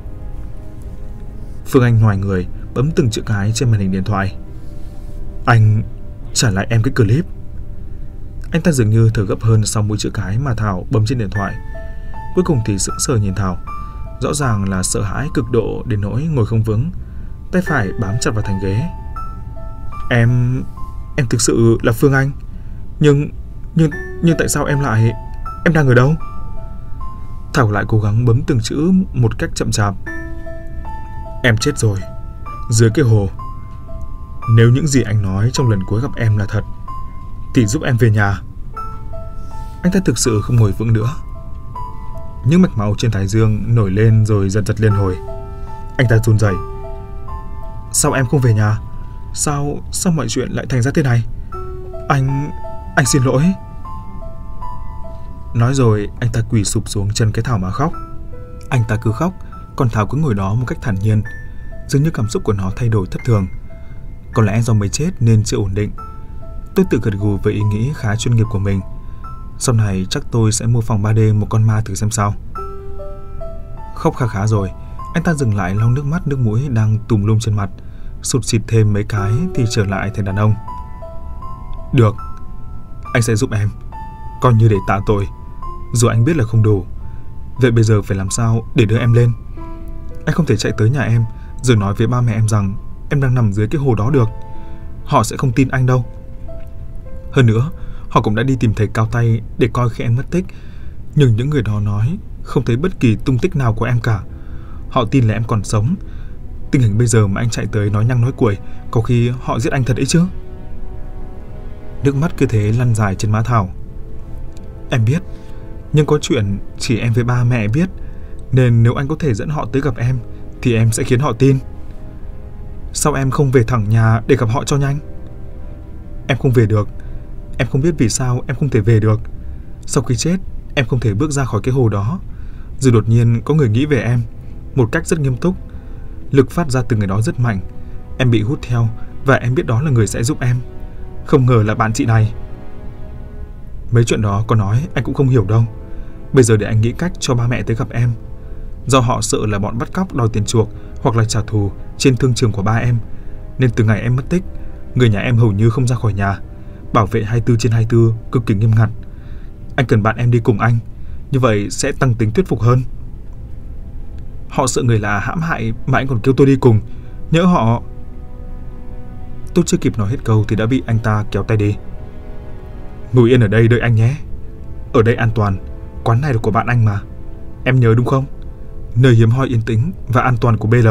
Phương Anh ngoài người bấm từng chữ cái trên màn hình điện thoại. Anh trả lại em cái clip. Anh ta dường như thở gấp hơn sau mỗi chữ cái mà Thảo bấm trên điện thoại. Cuối cùng thì sững sờ nhìn Thảo. Rõ ràng là sợ hãi cực độ đến nỗi ngồi không vững, tay phải bám chặt vào thành ghế. Em thực sự là Phương Anh. Nhưng tại sao em đang ở đâu? Thảo lại cố gắng bấm từng chữ một cách chậm chạp. Em chết rồi, dưới cái hồ. Nếu những gì anh nói trong lần cuối gặp em là thật thì giúp em về nhà. Anh ta thực sự không ngồi vững nữa. Những mạch máu trên thái dương nổi lên rồi giật giật liên hồi. Anh ta run rẩy. Sao em không về nhà? Sao mọi chuyện lại thành ra thế này? Anh xin lỗi. Nói rồi anh ta quỳ sụp xuống chân cái Thảo mà khóc. Anh ta cứ khóc, còn Thảo cứ ngồi đó một cách thản nhiên. Dường như cảm xúc của nó thay đổi thất thường. Có lẽ do mới chết nên chưa ổn định. Tôi tự gật gù với ý nghĩ khá chuyên nghiệp của mình. Sau này chắc tôi sẽ mua phòng 3D một con ma thử xem sao. Khóc khá rồi, anh ta dừng lại lau nước mắt nước mũi đang tùm lum trên mặt, sụt xịt thêm mấy cái thì trở lại thành đàn ông. Được, anh sẽ giúp em, coi như để tạ tội. Dù anh biết là không đủ. Vậy bây giờ phải làm sao để đưa em lên? Anh không thể chạy tới nhà em rồi nói với ba mẹ em rằng em đang nằm dưới cái hồ đó được. Họ sẽ không tin anh đâu. Hơn nữa, họ cũng đã đi tìm thầy cao tay để coi khi em mất tích. Nhưng những người đó nói không thấy bất kỳ tung tích nào của em cả. Họ tin là em còn sống. Tình hình bây giờ mà anh chạy tới nói nhăng nói cuội, có khi họ giết anh thật ấy chứ. Nước mắt cứ thế lăn dài trên má Thảo. Em biết, nhưng có chuyện chỉ em với ba mẹ biết, nên nếu anh có thể dẫn họ tới gặp em thì em sẽ khiến họ tin. Sao em không về thẳng nhà để gặp họ cho nhanh? Em không về được. Em không biết vì sao em không thể về được. Sau khi chết, em không thể bước ra khỏi cái hồ đó. Rồi đột nhiên có người nghĩ về em một cách rất nghiêm túc. Lực phát ra từ người đó rất mạnh. Em bị hút theo và em biết đó là người sẽ giúp em. Không ngờ là bạn chị này. Mấy chuyện đó có nói anh cũng không hiểu đâu. Bây giờ để anh nghĩ cách cho ba mẹ tới gặp em. Do họ sợ là bọn bắt cóc đòi tiền chuộc hoặc là trả thù trên thương trường của ba em, nên từ ngày em mất tích, người nhà em hầu như không ra khỏi nhà. Bảo vệ 24/24 cực kỳ nghiêm ngặt. Anh cần bạn em đi cùng anh, như vậy sẽ tăng tính thuyết phục hơn. Họ sợ người lạ hãm hại mà anh còn kêu tôi đi cùng. Nhỡ họ... Tôi chưa kịp nói hết câu thì đã bị anh ta kéo tay đi. Ngồi yên ở đây đợi anh nhé. Ở đây an toàn. Quán này là của bạn anh mà. Em nhớ đúng không? Nơi hiếm hoi yên tĩnh và an toàn của BL.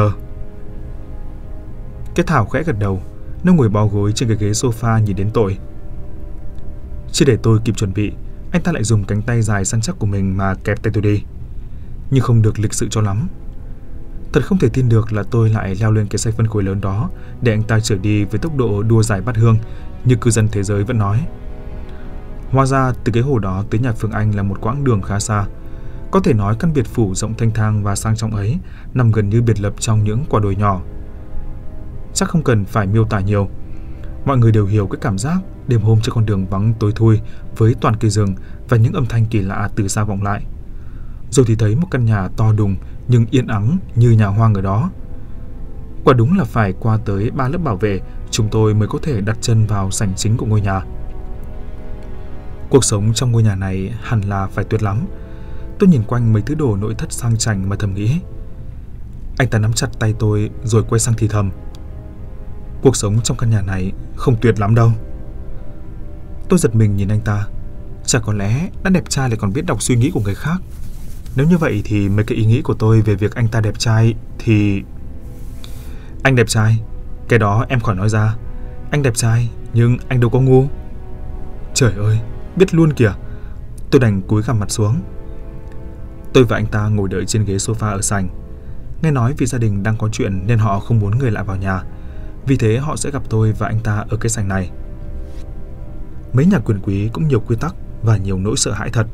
Cái Thảo khẽ gật đầu. Nó ngồi bó gối trên cái ghế sofa nhìn đến tôi. Chưa để tôi kịp chuẩn bị, anh ta lại dùng cánh tay dài săn chắc của mình mà kẹp tay tôi đi. Nhưng không được lịch sự cho lắm. Thật không thể tin được là tôi lại leo lên cái xe phân khối lớn đó để anh ta chở đi với tốc độ đua giải bát hương như cư dân thế giới vẫn nói. Hóa ra từ cái hồ đó tới nhà Phương Anh là một quãng đường khá xa. Có thể nói căn biệt phủ rộng thanh thang và sang trọng ấy nằm gần như biệt lập trong những quả đồi nhỏ. Chắc không cần phải miêu tả nhiều. Mọi người đều hiểu cái cảm giác đêm hôm trên con đường vắng tối thui với toàn cây rừng và những âm thanh kỳ lạ từ xa vọng lại. Rồi thì thấy một căn nhà to đùng nhưng yên ắng như nhà hoang ở đó. Quả đúng là phải qua tới 3 lớp bảo vệ chúng tôi mới có thể đặt chân vào sảnh chính của ngôi nhà. Cuộc sống trong ngôi nhà này hẳn là phải tuyệt lắm. Tôi nhìn quanh mấy thứ đồ nội thất sang chảnh mà thầm nghĩ. Anh ta nắm chặt tay tôi rồi quay sang thì thầm. Cuộc sống trong căn nhà này không tuyệt lắm đâu. Tôi giật mình nhìn anh ta. Chả có lẽ đã đẹp trai lại còn biết đọc suy nghĩ của người khác. Nếu như vậy thì mấy cái ý nghĩ của tôi về việc anh ta đẹp trai thì... Anh đẹp trai, cái đó em khỏi nói ra. Anh đẹp trai nhưng anh đâu có ngu. Trời ơi, biết luôn kìa. Tôi đành cúi gằm mặt xuống. Tôi và anh ta ngồi đợi trên ghế sofa ở sảnh. Nghe nói vì gia đình đang có chuyện nên họ không muốn người lạ vào nhà. Vì thế họ sẽ gặp tôi và anh ta ở cái sảnh này. Mấy nhà quyền quý cũng nhiều quy tắc và nhiều nỗi sợ hãi thật.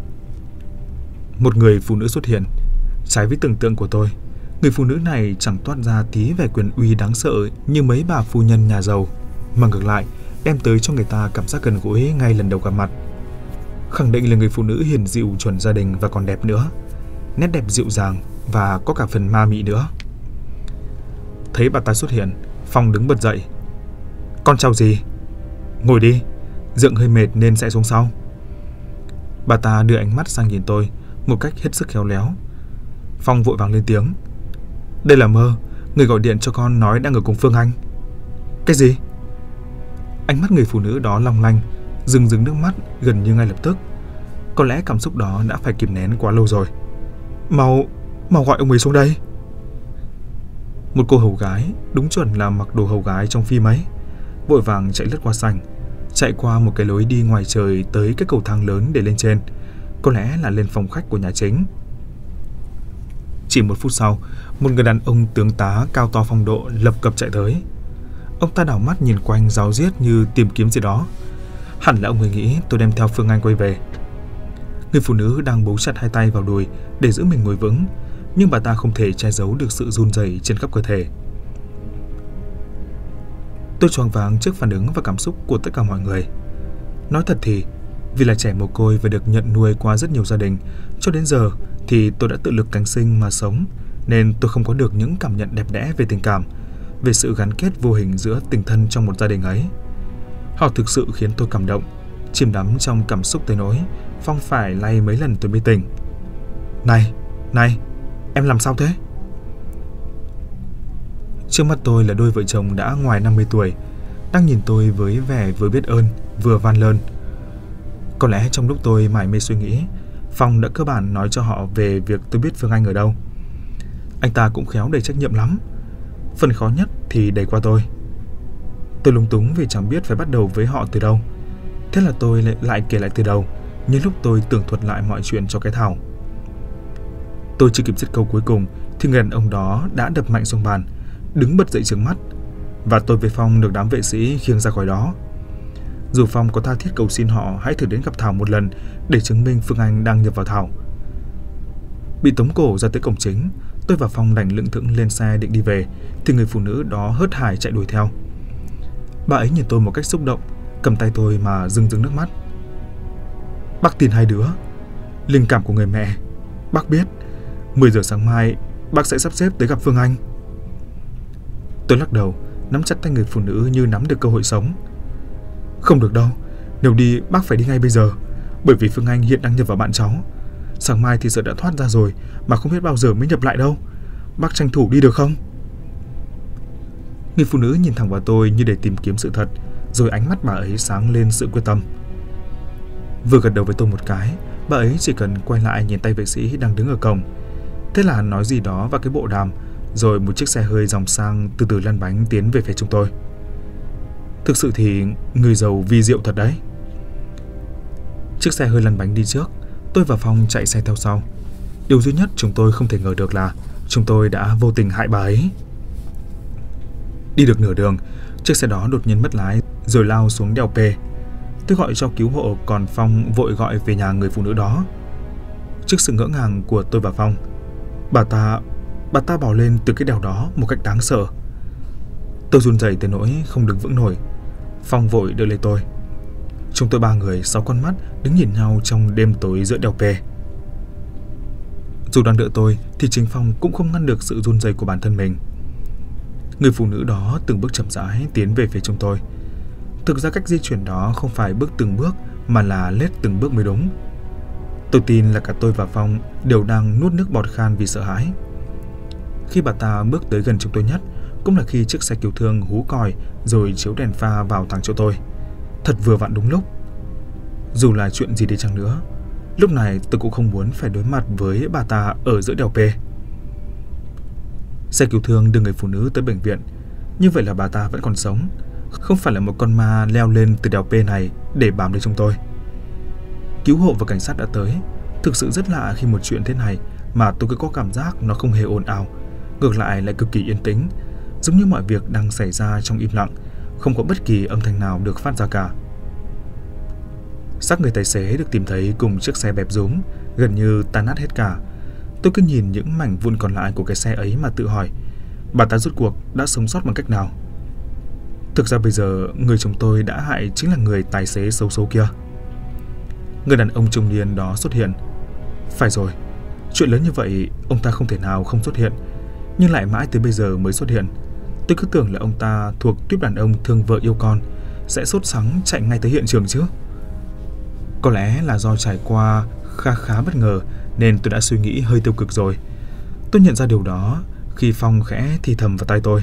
Một người phụ nữ xuất hiện. Trái với tưởng tượng của tôi, người phụ nữ này chẳng toát ra tí vẻ quyền uy đáng sợ như mấy bà phu nhân nhà giàu, mà ngược lại đem tới cho người ta cảm giác gần gũi ngay lần đầu gặp mặt. Khẳng định là người phụ nữ hiền dịu chuẩn gia đình và còn đẹp nữa. Nét đẹp dịu dàng và có cả phần ma mị nữa. Thấy bà ta xuất hiện, Phong đứng bật dậy. Con chào gì? Ngồi đi, Dượng hơi mệt nên sẽ xuống sau. Bà ta đưa ánh mắt sang nhìn tôi một cách hết sức khéo léo. Phong vội vàng lên tiếng. Đây là Mơ, người gọi điện cho con nói đang ở cùng Phương Anh. Cái gì? Ánh mắt người phụ nữ đó long lanh, rưng rưng nước mắt gần như ngay lập tức. Có lẽ cảm xúc đó đã phải kìm nén quá lâu rồi. Mau gọi ông ấy xuống đây. Một cô hầu gái, đúng chuẩn là mặc đồ hầu gái trong phim ấy, vội vàng chạy lướt qua sảnh, chạy qua một cái lối đi ngoài trời tới cái cầu thang lớn để lên trên. Có lẽ là lên phòng khách của nhà chính. Chỉ 1 phút sau, một người đàn ông tướng tá cao to phong độ lập cập chạy tới. Ông ta đảo mắt nhìn quanh ráo riết như tìm kiếm gì đó. Hẳn là ông ấy nghĩ tôi đem theo Phương Anh quay về. Người phụ nữ đang bấu chặt 2 tay vào đùi để giữ mình ngồi vững, nhưng bà ta không thể che giấu được sự run rẩy trên khắp cơ thể. Tôi choáng váng trước phản ứng và cảm xúc của tất cả mọi người. Nói thật thì, vì là trẻ mồ côi và được nhận nuôi qua rất nhiều gia đình, cho đến giờ thì tôi đã tự lực cánh sinh mà sống, nên tôi không có được những cảm nhận đẹp đẽ về tình cảm, về sự gắn kết vô hình giữa tình thân trong một gia đình ấy. Họ thực sự khiến tôi cảm động, chìm đắm trong cảm xúc tới nỗi Phong phải lay mấy lần tôi mới tỉnh. Này, em làm sao thế? Trước mắt tôi là đôi vợ chồng đã ngoài 50 tuổi, đang nhìn tôi với vẻ vừa biết ơn, vừa van lơn. Có lẽ trong lúc tôi mải mê suy nghĩ, Phong đã cơ bản nói cho họ về việc tôi biết Phương Anh ở đâu. Anh ta cũng khéo đầy trách nhiệm lắm. Phần khó nhất thì đẩy qua tôi. Tôi lúng túng vì chẳng biết phải bắt đầu với họ từ đâu. Thế là tôi lại kể lại từ đầu, như lúc tôi tường thuật lại mọi chuyện cho cái Thảo. Tôi chưa kịp dứt câu cuối cùng thì người đàn ông đó đã đập mạnh xuống bàn, đứng bật dậy trừng mắt, và tôi với Phong được đám vệ sĩ khiêng ra khỏi đó. Dù Phong có tha thiết cầu xin họ hãy thử đến gặp Thảo một lần để chứng minh Phương Anh đang nhập vào Thảo. Bị tống cổ ra tới cổng chính, tôi và Phong đành lững thững lên xe định đi về, thì người phụ nữ đó hớt hải chạy đuổi theo. Bà ấy nhìn tôi một cách xúc động, cầm tay tôi mà rưng rưng nước mắt. Bác tin hai đứa, linh cảm của người mẹ. Bác biết 10 giờ sáng mai bác sẽ sắp xếp tới gặp Phương Anh. Tôi lắc đầu, nắm chặt tay người phụ nữ như nắm được cơ hội sống. Không được đâu, nếu đi bác phải đi ngay bây giờ, bởi vì Phương Anh hiện đang nhập vào bạn cháu. Sáng mai thì sợ đã thoát ra rồi, mà không biết bao giờ mới nhập lại đâu. Bác tranh thủ đi được không? Người phụ nữ nhìn thẳng vào tôi như để tìm kiếm sự thật, rồi ánh mắt bà ấy sáng lên sự quyết tâm. Vừa gật đầu với tôi một cái, bà ấy chỉ cần quay lại nhìn tay vệ sĩ đang đứng ở cổng. Thế là nói gì đó vào cái bộ đàm, rồi một chiếc xe hơi dòng sang từ từ lăn bánh tiến về phía chúng tôi. Thực sự thì người giàu vi diệu thật đấy. Chiếc xe hơi lăn bánh đi trước, tôi và Phong chạy xe theo sau. Điều duy nhất chúng tôi không thể ngờ được là chúng tôi đã vô tình hại bà ấy. Đi được nửa đường, chiếc xe đó đột nhiên mất lái rồi lao xuống đèo P. Tôi gọi cho cứu hộ, còn Phong vội gọi về nhà người phụ nữ đó. Trước sự ngỡ ngàng của tôi và Phong, bà ta bỏ lên từ cái đèo đó một cách đáng sợ. Tôi run rẩy tới nỗi không đứng vững nổi. Phong vội đỡ lấy tôi. Chúng tôi 3 người 6 con mắt đứng nhìn nhau trong đêm tối giữa đèo P. Dù đang đỡ tôi thì chính Phong cũng không ngăn được sự run rẩy của bản thân mình. Người phụ nữ đó từng bước chậm rãi tiến về phía chúng tôi. Thực ra cách di chuyển đó không phải bước từng bước mà là lết từng bước mới đúng. Tôi tin là cả tôi và Phong đều đang nuốt nước bọt khan vì sợ hãi. Khi bà ta bước tới gần chúng tôi nhất cũng là khi chiếc xe cứu thương hú còi rồi chiếu đèn pha vào thẳng chỗ tôi. Thật vừa vặn đúng lúc. Dù là chuyện gì đi chăng nữa, lúc này tôi cũng không muốn phải đối mặt với bà ta ở giữa đèo P. Xe cứu thương đưa người phụ nữ tới bệnh viện. Như vậy là bà ta vẫn còn sống, không phải là một con ma leo lên từ đèo P này để bám lấy chúng tôi. Cứu hộ và cảnh sát đã tới. Thực sự rất lạ khi một chuyện thế này mà tôi cứ có cảm giác nó không hề ồn ào, ngược lại cực kỳ yên tĩnh, giống như mọi việc đang xảy ra trong im lặng, không có bất kỳ âm thanh nào được phát ra cả. Xác người tài xế được tìm thấy cùng chiếc xe bẹp rúm, gần như tan nát hết cả. Tôi cứ nhìn những mảnh vụn còn lại của cái xe ấy mà tự hỏi, bà ta rốt cuộc đã sống sót bằng cách nào? Thực ra bây giờ người chúng tôi đã hại chính là người tài xế xấu số kia. Người đàn ông trung niên đó xuất hiện. Phải rồi, chuyện lớn như vậy ông ta không thể nào không xuất hiện, nhưng lại mãi tới bây giờ mới xuất hiện. Tôi cứ tưởng là ông ta thuộc tuýp đàn ông thương vợ yêu con, sẽ sốt sắng chạy ngay tới hiện trường chứ. Có lẽ là do trải qua khá bất ngờ nên tôi đã suy nghĩ hơi tiêu cực rồi. Tôi nhận ra điều đó khi Phong khẽ thì thầm vào tai tôi.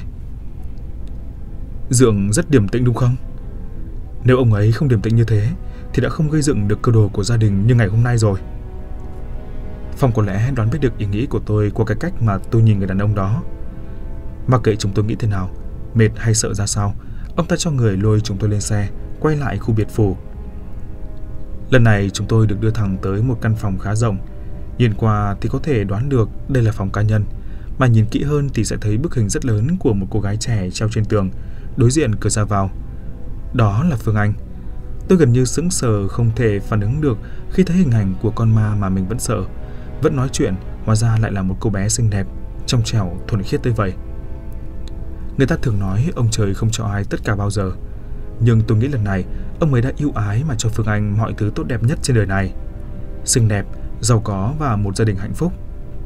Dượng rất điềm tĩnh đúng không? Nếu ông ấy không điềm tĩnh như thế thì đã không gây dựng được cơ đồ của gia đình như ngày hôm nay rồi. Phong có lẽ đoán biết được ý nghĩ của tôi qua cái cách mà tôi nhìn người đàn ông đó. Mặc kệ chúng tôi nghĩ thế nào, mệt hay sợ ra sao, ông ta cho người lôi chúng tôi lên xe, quay lại khu biệt phủ. Lần này chúng tôi được đưa thẳng tới một căn phòng khá rộng. Nhìn qua thì có thể đoán được đây là phòng cá nhân, mà nhìn kỹ hơn thì sẽ thấy bức hình rất lớn của một cô gái trẻ treo trên tường, đối diện cửa ra vào. Đó là Phương Anh. Tôi gần như sững sờ không thể phản ứng được khi thấy hình ảnh của con ma mà mình vẫn sợ. Vẫn nói chuyện, hóa ra lại là một cô bé xinh đẹp, trong trẻo, thuần khiết tới vậy. Người ta thường nói ông trời không cho ai tất cả bao giờ, nhưng tôi nghĩ lần này ông ấy đã ưu ái mà cho Phương Anh mọi thứ tốt đẹp nhất trên đời này. Xinh đẹp, giàu có và một gia đình hạnh phúc.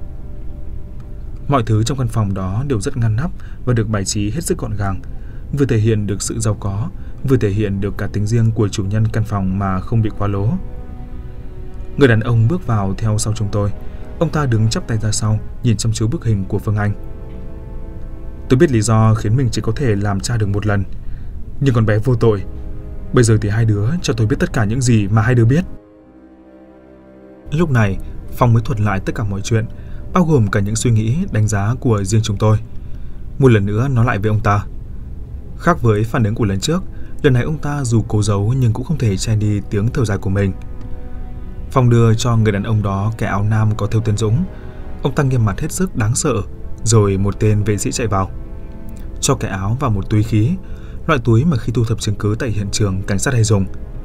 Mọi thứ trong căn phòng đó đều rất ngăn nắp và được bày trí hết sức gọn gàng, vừa thể hiện được sự giàu có, vừa thể hiện được cả tính riêng của chủ nhân căn phòng mà không bị quá lố. Người đàn ông bước vào theo sau chúng tôi. Ông ta đứng chắp tay ra sau, nhìn chăm chú bức hình của Phương Anh. Tôi biết lý do khiến mình chỉ có thể làm cha được một lần, nhưng con bé vô tội. Bây giờ thì hai đứa cho tôi biết tất cả những gì mà hai đứa biết. Lúc này, Phong mới thuật lại tất cả mọi chuyện, bao gồm cả những suy nghĩ, đánh giá của riêng chúng tôi. Một lần nữa nói lại với ông ta. Khác với phản ứng của lần trước, lần này ông ta dù cố giấu nhưng cũng không thể che đi tiếng thở dài của mình. Phong đưa cho người đàn ông đó cái áo nam có thêu tên Dũng. Ông ta nghiêm mặt hết sức đáng sợ, rồi một tên vệ sĩ chạy vào. cho cái áo và một túi khí, loại túi mà khi thu thập chứng cứ tại hiện trường cảnh sát hay dùng.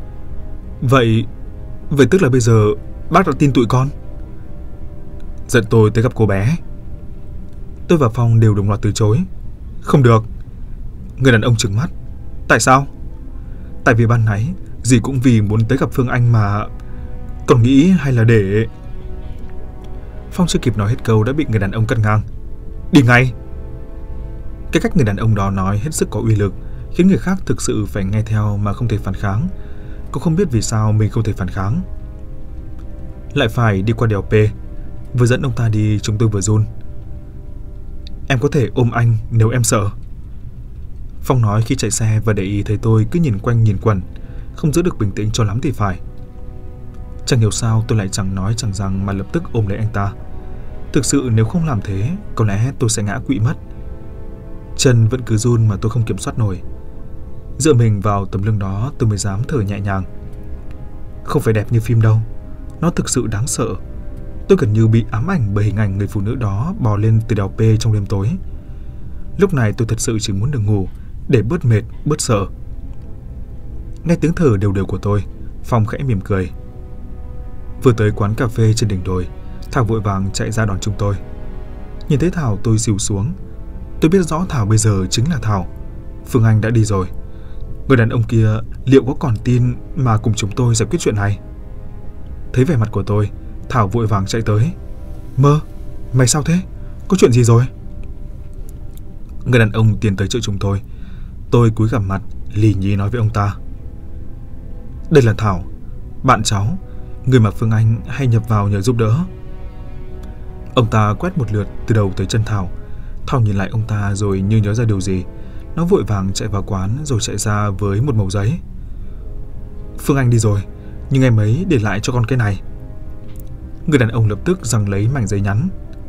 Vậy tức là bây giờ bác đã tin tụi con? Dẫn tôi tới gặp cô bé. Tôi và Phong đều đồng loạt từ chối. Không được. Người đàn ông trừng mắt. Tại sao? Tại vì ban nãy dì cũng vì muốn tới gặp Phương Anh mà. Còn nghĩ hay là để... Phong chưa kịp nói hết câu đã bị người đàn ông cắt ngang. Đi ngay. Cái cách người đàn ông đó nói hết sức có uy lực, khiến người khác thực sự phải nghe theo mà không thể phản kháng. Cũng không biết vì sao mình không thể phản kháng. Lại phải đi qua đèo P. Vừa dẫn ông ta đi chúng tôi vừa run. Em có thể ôm anh nếu em sợ. Phong nói khi chạy xe và để ý thấy tôi cứ nhìn quanh nhìn quẩn, không giữ được bình tĩnh cho lắm thì phải. Chẳng hiểu sao tôi lại chẳng nói chẳng rằng mà lập tức ôm lấy anh ta. Thực sự nếu không làm thế, có lẽ tôi sẽ ngã quỵ mất. Chân vẫn cứ run mà tôi không kiểm soát nổi. Dựa mình vào tấm lưng đó tôi mới dám thở nhẹ nhàng. Không phải đẹp như phim đâu. Nó thực sự đáng sợ. Tôi gần như bị ám ảnh bởi hình ảnh người phụ nữ đó bò lên từ đèo P trong đêm tối. Lúc này tôi thật sự chỉ muốn được ngủ để bớt mệt, bớt sợ. Nghe tiếng thở đều đều của tôi, Phong khẽ mỉm cười. Vừa tới quán cà phê trên đỉnh đồi, Thảo vội vàng chạy ra đón chúng tôi. Nhìn thấy Thảo tôi xỉu xuống. Tôi biết rõ Thảo bây giờ chính là Thảo. Phương Anh đã đi rồi. Người đàn ông kia liệu có còn tin mà cùng chúng tôi giải quyết chuyện này? Thấy vẻ mặt của tôi, Thảo vội vàng chạy tới. Mơ, mày sao thế? Có chuyện gì rồi? Người đàn ông tiến tới chỗ chúng tôi. Tôi cúi gằm mặt, lì nhí nói với ông ta. Đây là Thảo, bạn cháu, người mà Phương Anh hay nhập vào nhờ giúp đỡ. Ông ta quét một lượt từ đầu tới chân Thảo. Thảo nhìn lại ông ta rồi như nhớ ra điều gì. Nó vội vàng chạy vào quán rồi chạy ra với một mẩu giấy. Phương Anh đi rồi, nhưng em ấy để lại cho con cái này. Người đàn ông lập tức giằng lấy mảnh giấy nhắn.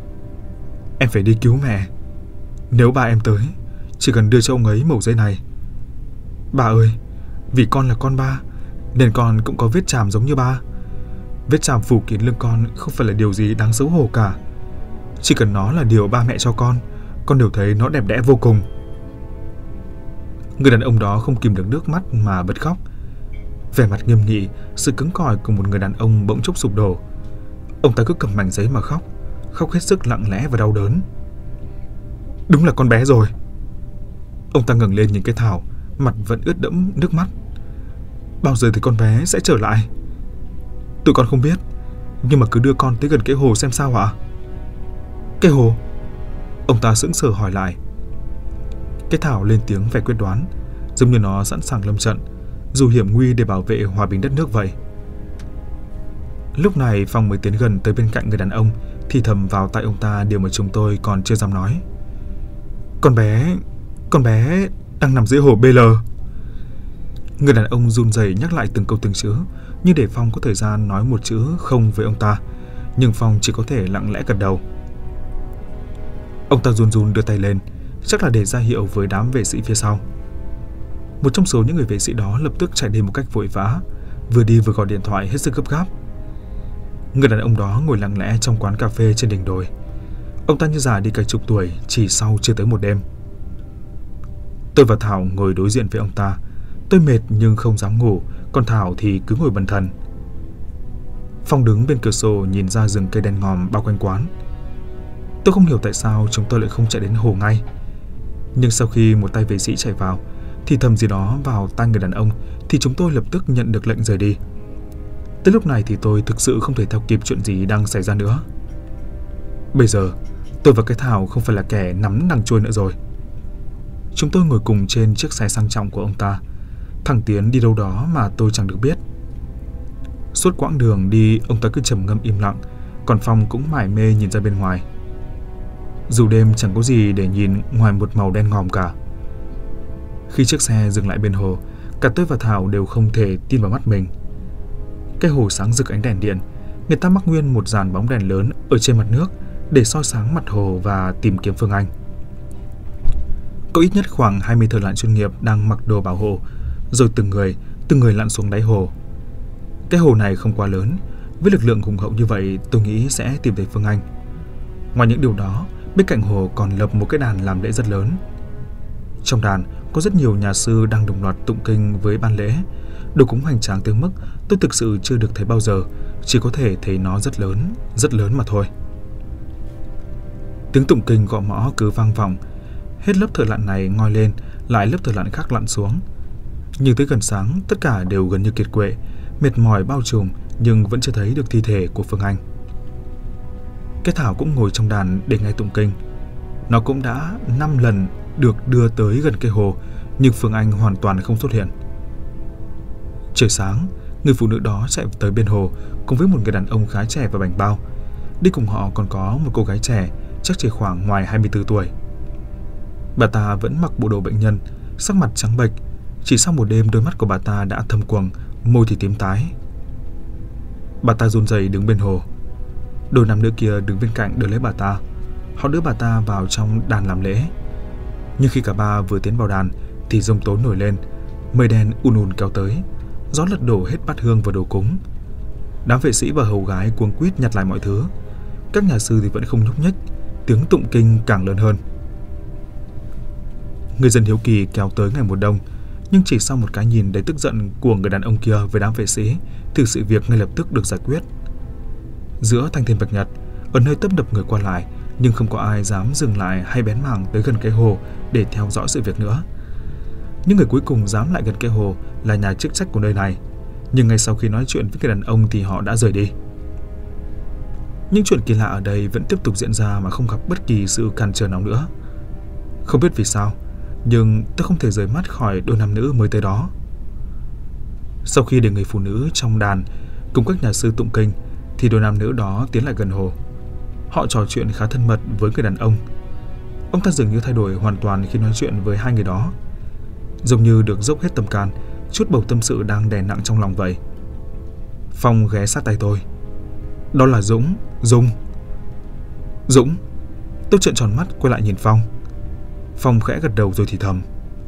Em phải đi cứu mẹ. Nếu ba em tới, chỉ cần đưa cho ông ấy mẩu giấy này. Ba ơi, vì con là con ba, nên con cũng có vết chàm giống như ba. Vết chàm phủ kín lưng con không phải là điều gì đáng xấu hổ cả. Chỉ cần nó là điều ba mẹ cho con đều thấy nó đẹp đẽ vô cùng. Người đàn ông đó không kìm được nước mắt mà bật khóc. Vẻ mặt nghiêm nghị, sự cứng cỏi của một người đàn ông bỗng chốc sụp đổ. Ông ta cứ cầm mảnh giấy mà khóc, khóc hết sức lặng lẽ và đau đớn. Đúng là con bé rồi. Ông ta ngẩng lên nhìn cái Thảo, mặt vẫn ướt đẫm nước mắt. Bao giờ thì con bé sẽ trở lại? Tụi con không biết, nhưng mà cứ đưa con tới gần cái hồ xem sao ạ. Cái hồ? Ông ta sững sờ hỏi lại. Cái Thảo lên tiếng vẻ quyết đoán, giống như nó sẵn sàng lâm trận, dù hiểm nguy để bảo vệ hòa bình đất nước vậy. Lúc này Phong mới tiến gần tới bên cạnh người đàn ông, thì thầm vào tai ông ta điều mà chúng tôi còn chưa dám nói. Con bé đang nằm dưới hồ BL. Người đàn ông run rẩy nhắc lại từng câu từng chữ, như để Phong có thời gian nói một chữ không với ông ta, nhưng Phong chỉ có thể lặng lẽ gật đầu. Ông ta run run đưa tay lên, chắc là để ra hiệu với đám vệ sĩ phía sau. Một trong số những người vệ sĩ đó lập tức chạy đi một cách vội vã, vừa đi vừa gọi điện thoại hết sức gấp gáp. Người đàn ông đó ngồi lặng lẽ trong quán cà phê trên đỉnh đồi. Ông ta như già đi cả chục tuổi chỉ sau chưa tới một đêm. Tôi và Thảo ngồi đối diện với ông ta. Tôi mệt nhưng không dám ngủ, còn Thảo thì cứ ngồi bần thần. Phong đứng bên cửa sổ nhìn ra rừng cây đen ngòm bao quanh quán. Tôi không hiểu tại sao chúng tôi lại không chạy đến hồ ngay. Nhưng sau khi một tay vệ sĩ chạy vào, thì thầm gì đó vào tai người đàn ông, thì chúng tôi lập tức nhận được lệnh rời đi. Tới lúc này thì tôi thực sự không thể theo kịp chuyện gì đang xảy ra nữa. Bây giờ, tôi và cái Thảo không phải là kẻ nắm đằng chui nữa rồi. Chúng tôi ngồi cùng trên chiếc xe sang trọng của ông ta. Thằng Tiến đi đâu đó mà tôi chẳng được biết. Suốt quãng đường đi, ông ta cứ trầm ngâm im lặng, còn Phong cũng mải mê nhìn ra bên ngoài. Dù đêm chẳng có gì để nhìn ngoài một màu đen ngòm cả. Khi chiếc xe dừng lại bên hồ, cả tôi và Thảo đều không thể tin vào mắt mình. Cái hồ sáng rực ánh đèn điện, người ta mắc nguyên một dàn bóng đèn lớn ở trên mặt nước để soi sáng mặt hồ và tìm kiếm Phương Anh. Có ít nhất khoảng 20 thợ lặn chuyên nghiệp đang mặc đồ bảo hộ, rồi từng người lặn xuống đáy hồ. Cái hồ này không quá lớn, với lực lượng hùng hậu như vậy tôi nghĩ sẽ tìm thấy Phương Anh. Ngoài những điều đó, bên cạnh hồ còn lập một cái đàn làm lễ rất lớn. Trong đàn có rất nhiều nhà sư đang đồng loạt tụng kinh với ban lễ. Đồ cúng hoành tráng tới mức tôi thực sự chưa được thấy bao giờ, chỉ có thể thấy nó rất lớn mà thôi. Tiếng tụng kinh gõ mõ cứ vang vọng, hết lớp thợ lặn này ngoi lên, lại lớp thợ lặn khác lặn xuống. Nhưng tới gần sáng, tất cả đều gần như kiệt quệ, mệt mỏi bao trùm nhưng vẫn chưa thấy được thi thể của Phương Anh. Cái Thảo cũng ngồi trong đàn để nghe tụng kinh. Nó cũng đã 5 lần được đưa tới gần cây hồ, nhưng Phương Anh hoàn toàn không xuất hiện. Trời sáng, người phụ nữ đó chạy tới bên hồ cùng với một người đàn ông khá trẻ và bảnh bao. Đi cùng họ còn có một cô gái trẻ, chắc chỉ khoảng ngoài 24 tuổi. Bà ta vẫn mặc bộ đồ bệnh nhân, sắc mặt trắng bệch. Chỉ sau một đêm, đôi mắt của bà ta đã thâm quầng, môi thì tím tái. Bà ta run rẩy đứng bên hồ. Đôi nam nữ kia đứng bên cạnh đỡ lấy bà ta. Họ đưa bà ta vào trong đàn làm lễ. Nhưng khi cả ba vừa tiến vào đàn thì giông tố nổi lên, mây đen ùn kéo tới, gió lật đổ hết bát hương và đồ cúng. Đám vệ sĩ và hầu gái cuống quýt nhặt lại mọi thứ. Các nhà sư thì vẫn không nhúc nhích, tiếng tụng kinh càng lớn hơn. Người dân hiếu kỳ kéo tới ngày mùa đông, nhưng chỉ sau một cái nhìn đầy tức giận của người đàn ông kia với đám vệ sĩ thì sự việc ngay lập tức được giải quyết. Giữa thanh thiên bạch nhật, ở nơi tấp nập người qua lại, nhưng không có ai dám dừng lại hay bén mảng tới gần cái hồ để theo dõi sự việc nữa. Những người cuối cùng dám lại gần cái hồ là nhà chức trách của nơi này, nhưng ngay sau khi nói chuyện với người đàn ông thì họ đã rời đi. Những chuyện kỳ lạ ở đây vẫn tiếp tục diễn ra mà không gặp bất kỳ sự cản trở nào nữa. Không biết vì sao, nhưng tôi không thể rời mắt khỏi đôi nam nữ mới tới đó. Sau khi để người phụ nữ trong đàn cùng các nhà sư tụng kinh thì đôi nam nữ đó tiến lại gần hồ. Họ trò chuyện khá thân mật với người đàn ông. Ông ta dường như thay đổi hoàn toàn khi nói chuyện với hai người đó, giống như được dốc hết tâm can, chút bầu tâm sự đang đè nặng trong lòng vậy. Phong ghé sát tay tôi. Đó là Dũng. Dũng. Tôi trợn tròn mắt quay lại nhìn Phong. Phong khẽ gật đầu rồi thì thầm.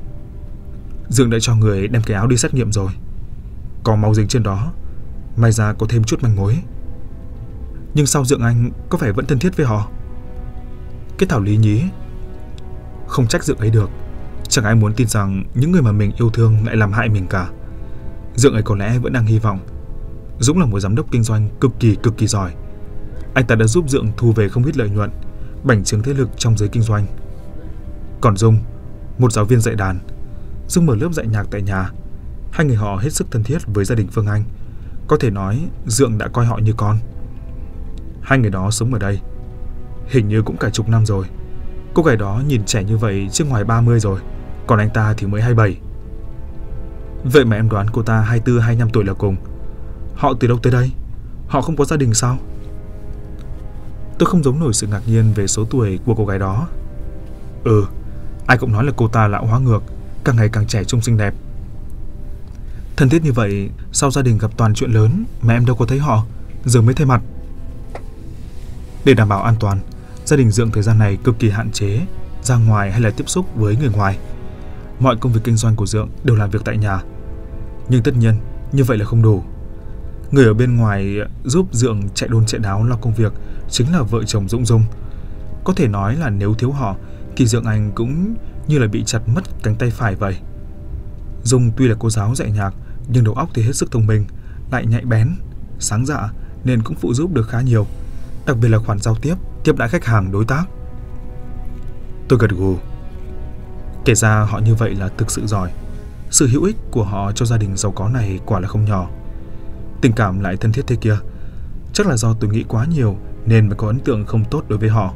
Dương đã cho người đem cái áo đi xét nghiệm rồi. Có máu dính trên đó, may ra có thêm chút manh mối. Nhưng sao Dượng anh có vẻ vẫn thân thiết với họ? Cái Thảo lý nhí. Không trách Dượng ấy được. Chẳng ai muốn tin rằng những người mà mình yêu thương lại làm hại mình cả. Dượng ấy có lẽ vẫn đang hy vọng. Dũng là một giám đốc kinh doanh cực kỳ giỏi. Anh ta đã giúp Dượng thu về không ít lợi nhuận, bành trướng thế lực trong giới kinh doanh. Còn Dung, một giáo viên dạy đàn. Dung mở lớp dạy nhạc tại nhà. Hai người họ hết sức thân thiết với gia đình Phương Anh. Có thể nói Dượng đã coi họ như con. Hai người đó sống ở đây hình như cũng cả chục năm rồi. Cô gái đó nhìn trẻ như vậy chứ ngoài 30 rồi, còn anh ta thì mới 27. Vậy mà em đoán cô ta 24, 25 tuổi là cùng. Họ từ đâu tới đây? Họ không có gia đình sao? Tôi không giấu nổi sự ngạc nhiên về số tuổi của cô gái đó. Ai cũng nói là cô ta lão hóa ngược, càng ngày càng trẻ trung xinh đẹp. Thân thiết như vậy, sau gia đình gặp toàn chuyện lớn mà em đâu có thấy họ, giờ mới thấy mặt. Để đảm bảo an toàn, gia đình Dượng thời gian này cực kỳ hạn chế ra ngoài hay là tiếp xúc với người ngoài. Mọi công việc kinh doanh của Dượng đều làm việc tại nhà. Nhưng tất nhiên, như vậy là không đủ. Người ở bên ngoài giúp Dượng chạy đôn chạy đáo lo công việc chính là vợ chồng Dũng Dung. Có thể nói là nếu thiếu họ thì Dượng anh cũng như là bị chặt mất cánh tay phải vậy. Dung tuy là cô giáo dạy nhạc, nhưng đầu óc thì hết sức thông minh, lại nhạy bén, sáng dạ nên cũng phụ giúp được khá nhiều, đặc biệt là khoản giao tiếp, tiếp đãi khách hàng đối tác. Tôi gật gù. Kể ra họ như vậy là thực sự giỏi. Sự hữu ích của họ cho gia đình giàu có này quả là không nhỏ. Tình cảm lại thân thiết thế kia. Chắc là do tôi nghĩ quá nhiều nên mới có ấn tượng không tốt đối với họ.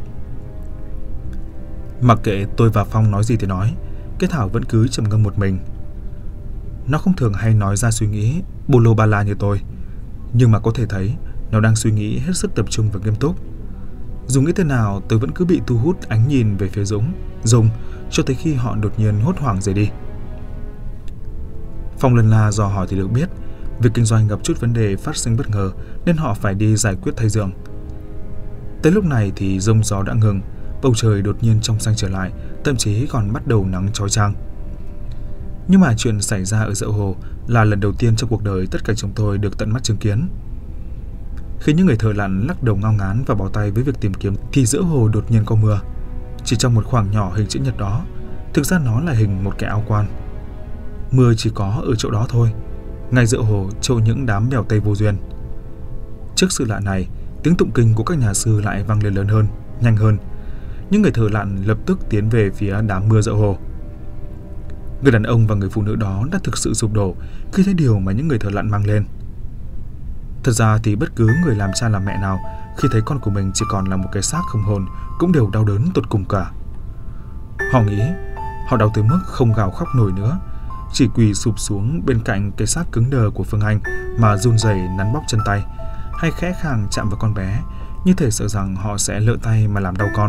Mặc kệ tôi và Phong nói gì thì nói, cái Thảo vẫn cứ trầm ngâm một mình. Nó không thường hay nói ra suy nghĩ bô ba la như tôi, nhưng mà có thể thấy nó đang suy nghĩ hết sức tập trung và nghiêm túc. Dù nghĩ thế nào, tôi vẫn cứ bị thu hút ánh nhìn về phía Dung cho tới khi họ đột nhiên hốt hoảng rời đi. Phong lần la dò hỏi thì được biết việc kinh doanh gặp chút vấn đề phát sinh bất ngờ nên họ phải đi giải quyết thay Dượng. Tới lúc này thì giông gió đã ngừng, bầu trời đột nhiên trong xanh trở lại, thậm chí còn bắt đầu nắng chói chang. Nhưng mà chuyện xảy ra ở Dậu Hồ là lần đầu tiên trong cuộc đời tất cả chúng tôi được tận mắt chứng kiến. Khi những người thợ lặn lắc đầu ngao ngán và bỏ tay với việc tìm kiếm thì giữa hồ đột nhiên có mưa. Chỉ trong một khoảng nhỏ hình chữ nhật đó Thực ra nó là hình một cái áo quan. Mưa chỉ có ở chỗ đó thôi, ngay giữa hồ trôi những đám bèo tây vô duyên. Trước sự lạ này, tiếng tụng kinh của các nhà sư lại vang lên lớn hơn, nhanh hơn. Những người thợ lặn lập tức tiến về phía đám mưa giữa hồ. Người đàn ông và người phụ nữ đó đã thực sự sụp đổ khi thấy điều mà những người thợ lặn mang lên. Thật ra thì bất cứ người làm cha làm mẹ nào khi thấy con của mình chỉ còn là một cái xác không hồn cũng đều đau đớn tột cùng cả. Họ nghĩ họ đau tới mức không gào khóc nổi nữa, chỉ quỳ sụp xuống bên cạnh cái xác cứng đờ của Phương Anh mà run rẩy nắn bóp chân tay, hay khẽ khàng chạm vào con bé, như thể sợ rằng họ sẽ lỡ tay mà làm đau con.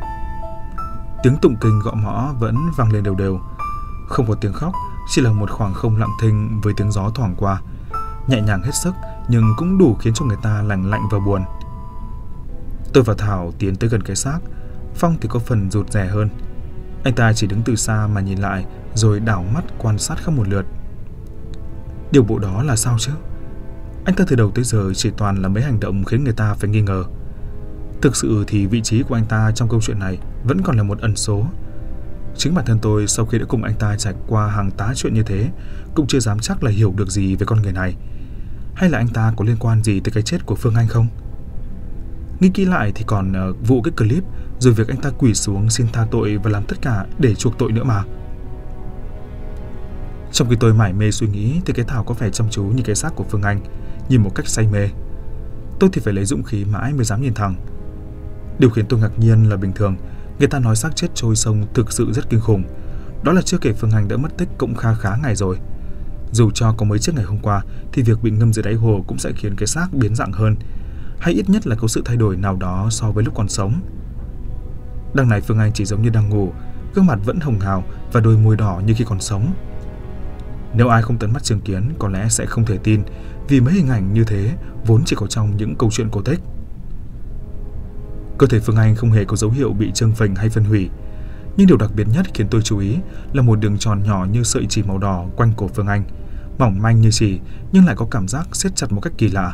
Tiếng tụng kinh gõ mõ vẫn vang lên đều đều, không có tiếng khóc, chỉ là một khoảng không lặng thinh với tiếng gió thoảng qua, nhẹ nhàng hết sức nhưng cũng đủ khiến cho người ta lành lạnh và buồn. Tôi và Thảo tiến tới gần cái xác, Phong thì có phần rụt rè hơn. Anh ta chỉ đứng từ xa mà nhìn lại rồi đảo mắt quan sát khắp một lượt. Điều bộ đó là sao chứ? Anh ta từ đầu tới giờ chỉ toàn là mấy hành động khiến người ta phải nghi ngờ. Thực sự thì vị trí của anh ta trong câu chuyện này vẫn còn là một ẩn số. Chính bản thân tôi sau khi đã cùng anh ta trải qua hàng tá chuyện như thế cũng chưa dám chắc là hiểu được gì về con người này. Hay là anh ta có liên quan gì tới cái chết của Phương Anh không? Nghĩ kỹ lại thì còn vụ cái clip, rồi việc anh ta quỳ xuống xin tha tội và làm tất cả để chuộc tội nữa mà. Trong khi tôi mải mê suy nghĩ thì cái Thảo có vẻ chăm chú nhìn cái xác của Phương Anh, nhìn một cách say mê. Tôi thì phải lấy dũng khí mãi mới dám nhìn thẳng. Điều khiến tôi ngạc nhiên là bình thường người ta nói xác chết trôi sông thực sự rất kinh khủng. Đó là chưa kể Phương Anh đã mất tích cũng khá ngày rồi. Dù cho có mới trước ngày hôm qua thì việc bị ngâm dưới đáy hồ cũng sẽ khiến cái xác biến dạng hơn, hay ít nhất là có sự thay đổi nào đó so với lúc còn sống. Đằng này Phương Anh chỉ giống như đang ngủ, gương mặt vẫn hồng hào và đôi môi đỏ như khi còn sống. Nếu ai không tận mắt chứng kiến có lẽ sẽ không thể tin, vì mấy hình ảnh như thế vốn chỉ có trong những câu chuyện cổ tích. Cơ thể Phương Anh không hề có dấu hiệu bị châng phình hay phân hủy, nhưng điều đặc biệt nhất khiến tôi chú ý là một đường tròn nhỏ như sợi chỉ màu đỏ quanh cổ Phương Anh, mỏng manh như chỉ nhưng lại có cảm giác siết chặt một cách kỳ lạ.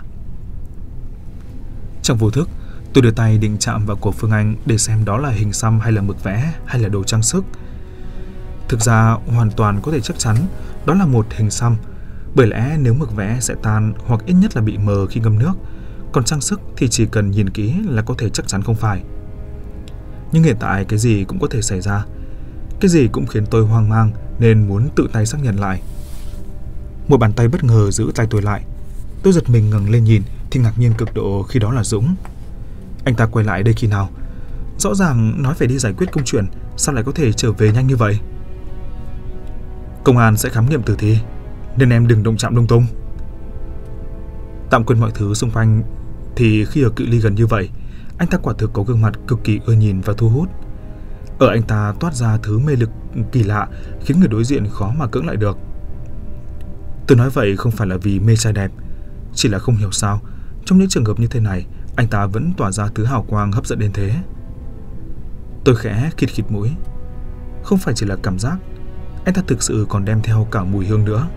Trong vô thức, tôi đưa tay định chạm vào cổ Phương Anh để xem đó là hình xăm hay là mực vẽ hay là đồ trang sức. Thực ra hoàn toàn có thể chắc chắn đó là một hình xăm, bởi lẽ nếu mực vẽ sẽ tan hoặc ít nhất là bị mờ khi ngâm nước, còn trang sức thì chỉ cần nhìn kỹ là có thể chắc chắn không phải. Nhưng hiện tại cái gì cũng có thể xảy ra, cái gì cũng khiến tôi hoang mang nên muốn tự tay xác nhận lại. Một bàn tay bất ngờ giữ tay tôi lại. Tôi giật mình ngẩng lên nhìn thì ngạc nhiên cực độ khi đó là Dũng. Anh ta quay lại đây khi nào? Rõ ràng nói phải đi giải quyết công chuyện, sao lại có thể trở về nhanh như vậy? Công an sẽ khám nghiệm tử thi, nên em đừng động chạm lung tung. Tạm quên mọi thứ xung quanh thì khi ở cự ly gần như vậy, anh ta quả thực có gương mặt cực kỳ ưa nhìn và thu hút. Ở anh ta toát ra thứ mê lực kỳ lạ khiến người đối diện khó mà cưỡng lại được. Tôi nói vậy không phải là vì mê trai đẹp, chỉ là không hiểu sao trong những trường hợp như thế này anh ta vẫn tỏa ra thứ hào quang hấp dẫn đến thế. Tôi khẽ khịt khịt mũi. Không phải chỉ là cảm giác, anh ta thực sự còn đem theo cả mùi hương nữa.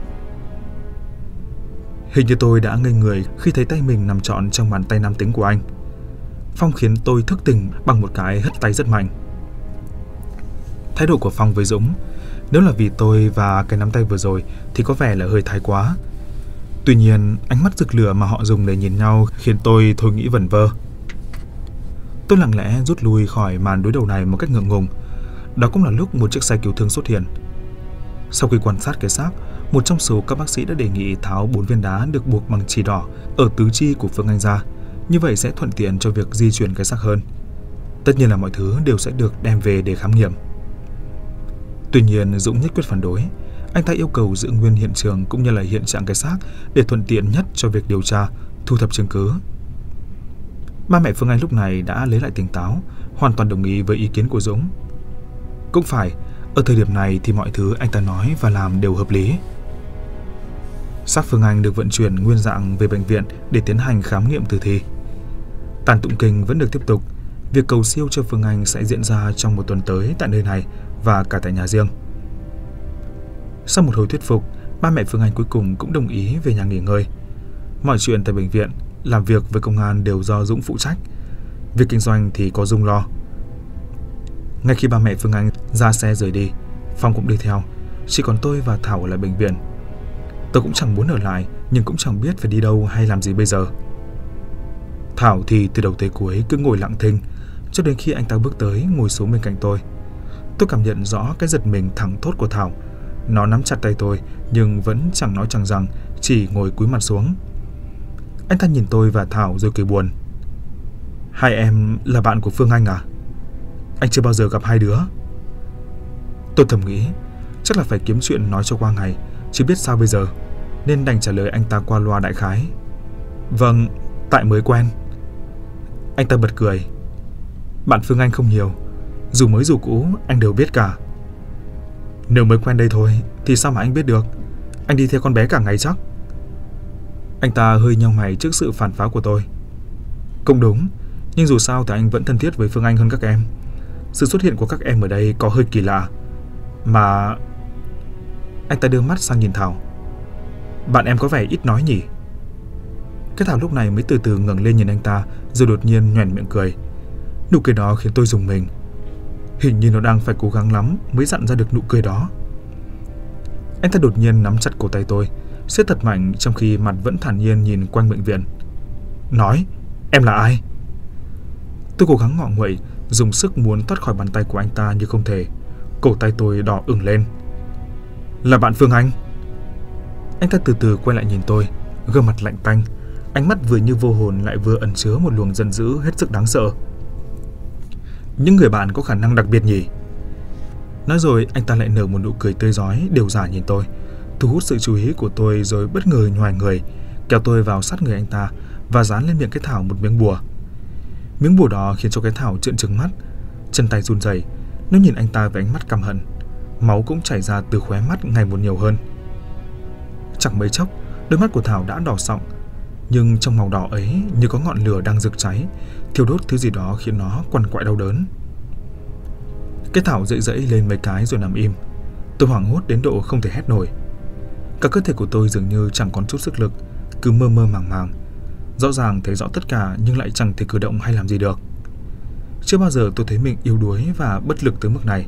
Hình như tôi đã ngây người khi thấy tay mình nằm trọn trong bàn tay nam tính của anh. Phong khiến tôi thức tỉnh bằng một cái hất tay rất mạnh. Thái độ của Phong với Dũng, nếu là vì tôi và cái nắm tay vừa rồi thì có vẻ là hơi thái quá. Tuy nhiên, ánh mắt rực lửa mà họ dùng để nhìn nhau khiến tôi thôi nghĩ vẩn vơ. Tôi lặng lẽ rút lui khỏi màn đối đầu này một cách ngượng ngùng. Đó cũng là lúc một chiếc xe cứu thương xuất hiện. Sau khi quan sát cái xác, một trong số các bác sĩ đã đề nghị tháo 4 viên đá được buộc bằng chỉ đỏ ở tứ chi của Phương Anh ra. Như vậy sẽ thuận tiện cho việc di chuyển cái xác hơn. Tất nhiên là mọi thứ đều sẽ được đem về để khám nghiệm. Tuy nhiên, Dũng nhất quyết phản đối. Anh ta yêu cầu giữ nguyên hiện trường cũng như là hiện trạng cái xác để thuận tiện nhất cho việc điều tra, thu thập chứng cứ. Ba mẹ Phương Anh lúc này đã lấy lại tỉnh táo, hoàn toàn đồng ý với ý kiến của Dũng. Cũng phải, ở thời điểm này thì mọi thứ anh ta nói và làm đều hợp lý. Xác Phương Anh được vận chuyển nguyên dạng về bệnh viện để tiến hành khám nghiệm tử thi. Tàn tụng kinh vẫn được tiếp tục. Việc cầu siêu cho Phương Anh sẽ diễn ra trong một tuần tới tại nơi này và cả tại nhà riêng. Sau một hồi thuyết phục, ba mẹ Phương Anh cuối cùng cũng đồng ý về nhà nghỉ ngơi. Mọi chuyện tại bệnh viện, làm việc với công an đều do Dũng phụ trách. Việc kinh doanh thì có Dung lo. Ngay khi ba mẹ Phương Anh ra xe rời đi, Phong cũng đi theo, chỉ còn tôi và Thảo ở lại bệnh viện. Tôi cũng chẳng muốn ở lại, nhưng cũng chẳng biết phải đi đâu hay làm gì bây giờ. Thảo thì từ đầu tới cuối cứ ngồi lặng thinh, cho đến khi anh ta bước tới ngồi xuống bên cạnh tôi. Tôi cảm nhận rõ cái giật mình thẳng thốt của Thảo. Nó nắm chặt tay tôi nhưng vẫn chẳng nói chẳng rằng, chỉ ngồi cúi mặt xuống. Anh ta nhìn tôi và Thảo rồi cười buồn. Hai em là bạn của Phương Anh à? Anh chưa bao giờ gặp hai đứa. Tôi thầm nghĩ chắc là phải kiếm chuyện nói cho qua ngày, chứ biết sao bây giờ, nên đành trả lời anh ta qua loa đại khái. Vâng, tại mới quen. Anh ta bật cười. Bạn Phương Anh không nhiều, dù mới dù cũ anh đều biết cả. Nếu mới quen đây thôi thì sao mà anh biết được? Anh đi theo con bé cả ngày chắc. Anh ta hơi nhăn mày trước sự phản pháo của tôi. Cũng đúng, nhưng dù sao thì anh vẫn thân thiết với Phương Anh hơn các em. Sự xuất hiện của các em ở đây có hơi kỳ lạ. Mà... Anh ta đưa mắt sang nhìn Thảo. Bạn em có vẻ ít nói nhỉ? Cái Thảo lúc này mới từ từ ngẩng lên nhìn anh ta, rồi đột nhiên nhoẻn miệng cười. Nụ cười đó khiến tôi rùng mình. Hình như nó đang phải cố gắng lắm mới dặn ra được nụ cười đó. Anh ta đột nhiên nắm chặt cổ tay tôi, siết thật mạnh trong khi mặt vẫn thản nhiên nhìn quanh bệnh viện. Nói, em là ai? Tôi cố gắng ngọ nguậy, dùng sức muốn thoát khỏi bàn tay của anh ta nhưng không thể. Cổ tay tôi đỏ ửng lên. Là bạn Phương Anh. Anh ta từ từ quay lại nhìn tôi, gương mặt lạnh tanh, ánh mắt vừa như vô hồn lại vừa ẩn chứa một luồng giận dữ hết sức đáng sợ. Những người bạn có khả năng đặc biệt nhỉ? Nói rồi anh ta lại nở một nụ cười tươi rói đều giả nhìn tôi, thu hút sự chú ý của tôi rồi bất ngờ nhoài người, kéo tôi vào sát người anh ta và dán lên miệng cái Thảo một miếng bùa. Miếng bùa đó khiến cho cái Thảo trợn trừng mắt, chân tay run rẩy, nó nhìn anh ta với ánh mắt căm hận. Máu cũng chảy ra từ khóe mắt ngày một nhiều hơn. Chẳng mấy chốc, đôi mắt của Thảo đã đỏ sọng, nhưng trong màu đỏ ấy như có ngọn lửa đang rực cháy, thiêu đốt thứ gì đó khiến nó quằn quại đau đớn. Cái Thảo dậy dẫy lên mấy cái rồi nằm im. Tôi hoảng hốt đến độ không thể hét nổi. Cả cơ thể của tôi dường như chẳng còn chút sức lực, cứ mơ mơ màng màng. Rõ ràng thấy rõ tất cả nhưng lại chẳng thể cử động hay làm gì được. Chưa bao giờ tôi thấy mình yếu đuối và bất lực tới mức này.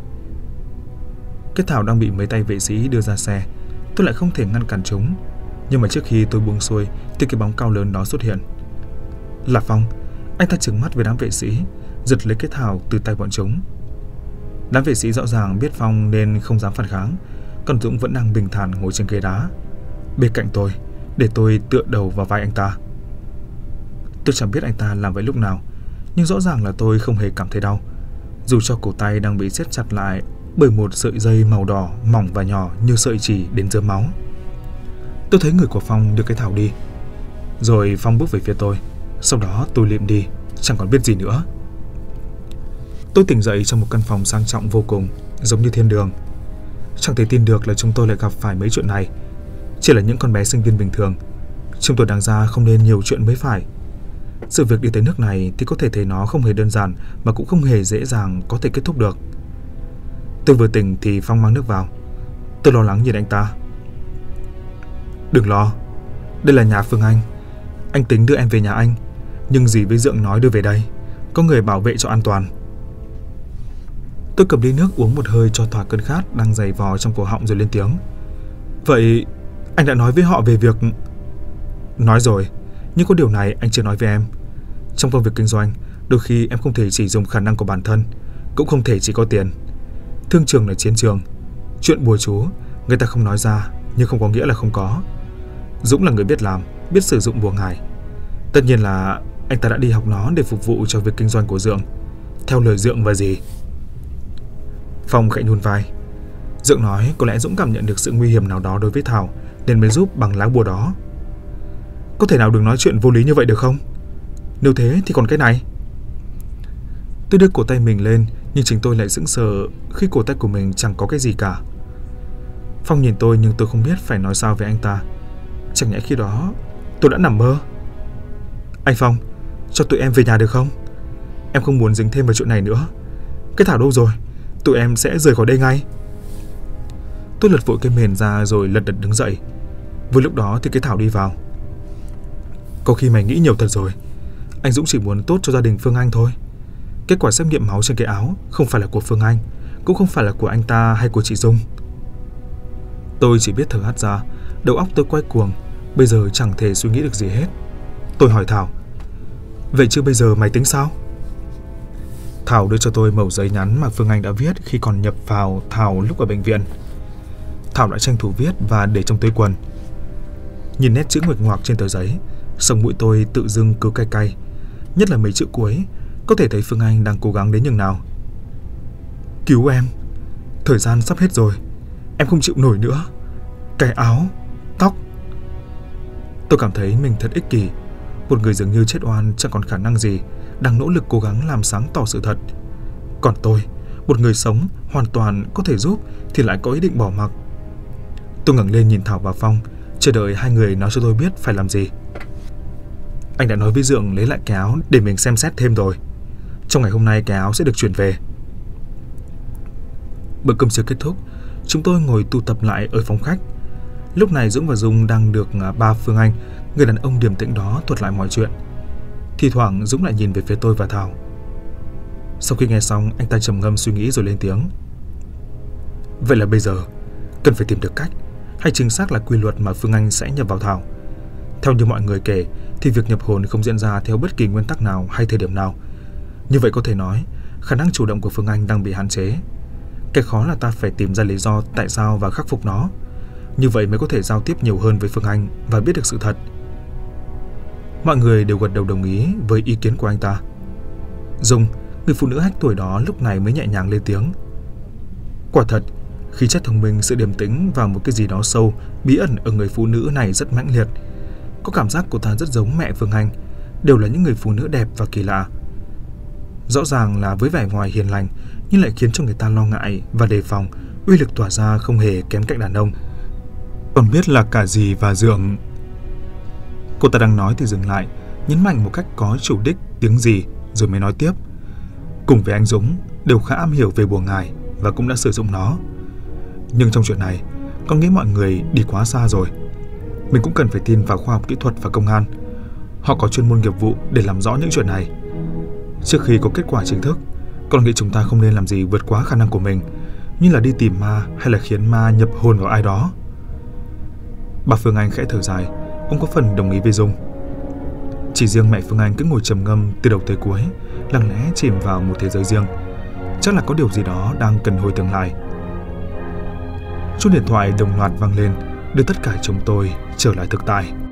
Cái Thảo đang bị mấy tay vệ sĩ đưa ra xe. Tôi lại không thể ngăn cản chúng. Nhưng mà trước khi tôi buông xuôi thì cái bóng cao lớn đó xuất hiện. Là Phong. Anh ta trừng mắt với đám vệ sĩ, giật lấy cái Thảo từ tay bọn chúng. Đám vệ sĩ rõ ràng biết Phong nên không dám phản kháng, còn Dũng vẫn đang bình thản ngồi trên ghế đá bên cạnh tôi, để tôi tựa đầu vào vai anh ta. Tôi chẳng biết anh ta làm vậy lúc nào, nhưng rõ ràng là tôi không hề cảm thấy đau, dù cho cổ tay đang bị siết chặt lại bởi một sợi dây màu đỏ mỏng và nhỏ như sợi chỉ đến rớm máu. Tôi thấy người của Phong đưa cái Thảo đi, rồi Phong bước về phía tôi. Sau đó tôi liệm đi, chẳng còn biết gì nữa. Tôi tỉnh dậy trong một căn phòng sang trọng vô cùng, giống như thiên đường. Chẳng thể tin được là chúng tôi lại gặp phải mấy chuyện này. Chỉ là những con bé sinh viên bình thường. Chúng tôi đáng ra không nên nhiều chuyện mới phải. Sự việc đi tới nước này thì có thể thấy nó không hề đơn giản, mà cũng không hề dễ dàng có thể kết thúc được. Tôi vừa tỉnh thì Phong mang nước vào. Tôi lo lắng nhìn anh ta. Đừng lo, đây là nhà Phương Anh. Anh tính đưa em về nhà anh, nhưng dì với Dượng nói đưa về đây, có người bảo vệ cho an toàn. Tôi cầm ly nước uống một hơi cho thỏa cơn khát đang dày vò trong cổ họng rồi lên tiếng. Vậy anh đã nói với họ về việc... Nói rồi, nhưng có điều này anh chưa nói với em. Trong công việc kinh doanh, đôi khi em không thể chỉ dùng khả năng của bản thân, cũng không thể chỉ có tiền. Thương trường là chiến trường. Chuyện bùa chú người ta không nói ra, nhưng không có nghĩa là không có. Dũng là người biết làm, biết sử dụng bùa ngải. Tất nhiên là anh ta đã đi học nó để phục vụ cho việc kinh doanh của Dượng, theo lời Dượng và dì. Phong khẽ nhún vai. Dượng nói có lẽ Dũng cảm nhận được sự nguy hiểm nào đó đối với Thảo nên mới giúp bằng lá bùa đó. Có thể nào đừng nói chuyện vô lý như vậy được không? Nếu thế thì còn cái này. Tôi đưa cổ tay mình lên, nhưng chính tôi lại sững sờ khi cổ tay của mình chẳng có cái gì cả. Phong nhìn tôi nhưng tôi không biết phải nói sao với anh ta. Chẳng nhẽ khi đó tôi đã nằm mơ? Anh Phong, cho tụi em về nhà được không? Em không muốn dính thêm vào chuyện này nữa. Cái Thảo đâu rồi? Tụi em sẽ rời khỏi đây ngay. Tôi lật vội cái mền ra rồi lật đật đứng dậy. Vừa lúc đó thì cái Thảo đi vào. Có khi mày nghĩ nhiều thật rồi. Anh Dũng chỉ muốn tốt cho gia đình Phương Anh thôi. Kết quả xét nghiệm máu trên cái áo không phải là của Phương Anh, cũng không phải là của anh ta hay của chị Dung. Tôi chỉ biết thở hắt ra, đầu óc tôi quay cuồng, bây giờ chẳng thể suy nghĩ được gì hết. Tôi hỏi Thảo, vậy chứ bây giờ mày tính sao? Thảo đưa cho tôi mẩu giấy nhắn mà Phương Anh đã viết khi còn nhập vào Thảo lúc ở bệnh viện. Thảo đã tranh thủ viết và để trong túi quần. Nhìn nét chữ nguệch ngoạc trên tờ giấy, sống mũi tôi tự dưng cứ cay cay. Nhất là mấy chữ cuối, có thể thấy Phương Anh đang cố gắng đến nhường nào. Cứu em, thời gian sắp hết rồi, em không chịu nổi nữa. Cái áo, tóc. Tôi cảm thấy mình thật ích kỷ. Một người dường như chết oan chẳng còn khả năng gì, đang nỗ lực cố gắng làm sáng tỏ sự thật. Còn tôi, một người sống hoàn toàn có thể giúp thì lại có ý định bỏ mặc. Tôi ngẩng lên nhìn Thảo và Phong, chờ đợi hai người nói cho tôi biết phải làm gì. Anh đã nói với Dượng lấy lại cái áo để mình xem xét thêm rồi. Trong ngày hôm nay cái áo sẽ được chuyển về. Bữa cơm trưa kết thúc, chúng tôi ngồi tụ tập lại ở phòng khách. Lúc này Dũng và Dung đang được ba Phương Anh, người đàn ông điềm tĩnh đó, thuật lại mọi chuyện. Thì thoảng Dũng lại nhìn về phía tôi và Thảo. Sau khi nghe xong, anh ta trầm ngâm suy nghĩ rồi lên tiếng. Vậy là bây giờ cần phải tìm được cách, hay chính xác là quy luật mà Phương Anh sẽ nhập vào Thảo. Theo như mọi người kể thì việc nhập hồn không diễn ra theo bất kỳ nguyên tắc nào hay thời điểm nào. Như vậy có thể nói khả năng chủ động của Phương Anh đang bị hạn chế. Cái khó là ta phải tìm ra lý do tại sao và khắc phục nó. Như vậy mới có thể giao tiếp nhiều hơn với Phương Anh và biết được sự thật. Mọi người đều gật đầu đồng ý với ý kiến của anh ta. Dung, người phụ nữ hách tuổi đó, lúc này mới nhẹ nhàng lên tiếng. Quả thật, khí chất thông minh, sự điềm tĩnh và một cái gì đó sâu, bí ẩn ở người phụ nữ này rất mãnh liệt. Có cảm giác cô ta rất giống mẹ Phương Anh, đều là những người phụ nữ đẹp và kỳ lạ. Rõ ràng là với vẻ ngoài hiền lành nhưng lại khiến cho người ta lo ngại và đề phòng, uy lực tỏa ra không hề kém cạnh đàn ông. Còn biết là cả dì và Dượng. Cô ta đang nói thì dừng lại, nhấn mạnh một cách có chủ đích tiếng gì rồi mới nói tiếp. Cùng với anh Dũng đều khá am hiểu về bùa ngải và cũng đã sử dụng nó. Nhưng trong chuyện này, con nghĩ mọi người đi quá xa rồi. Mình cũng cần phải tin vào khoa học kỹ thuật và công an. Họ có chuyên môn nghiệp vụ để làm rõ những chuyện này. Trước khi có kết quả chính thức, con nghĩ chúng ta không nên làm gì vượt quá khả năng của mình, như là đi tìm ma hay là khiến ma nhập hồn vào ai đó. Bà Phương Anh khẽ thở dài, ông có phần đồng ý với Dung. Chỉ riêng mẹ Phương Anh cứ ngồi trầm ngâm từ đầu tới cuối, lặng lẽ chìm vào một thế giới riêng. Chắc là có điều gì đó đang cần hồi tưởng lại. Chuông điện thoại đồng loạt vang lên, đưa tất cả chúng tôi trở lại thực tại.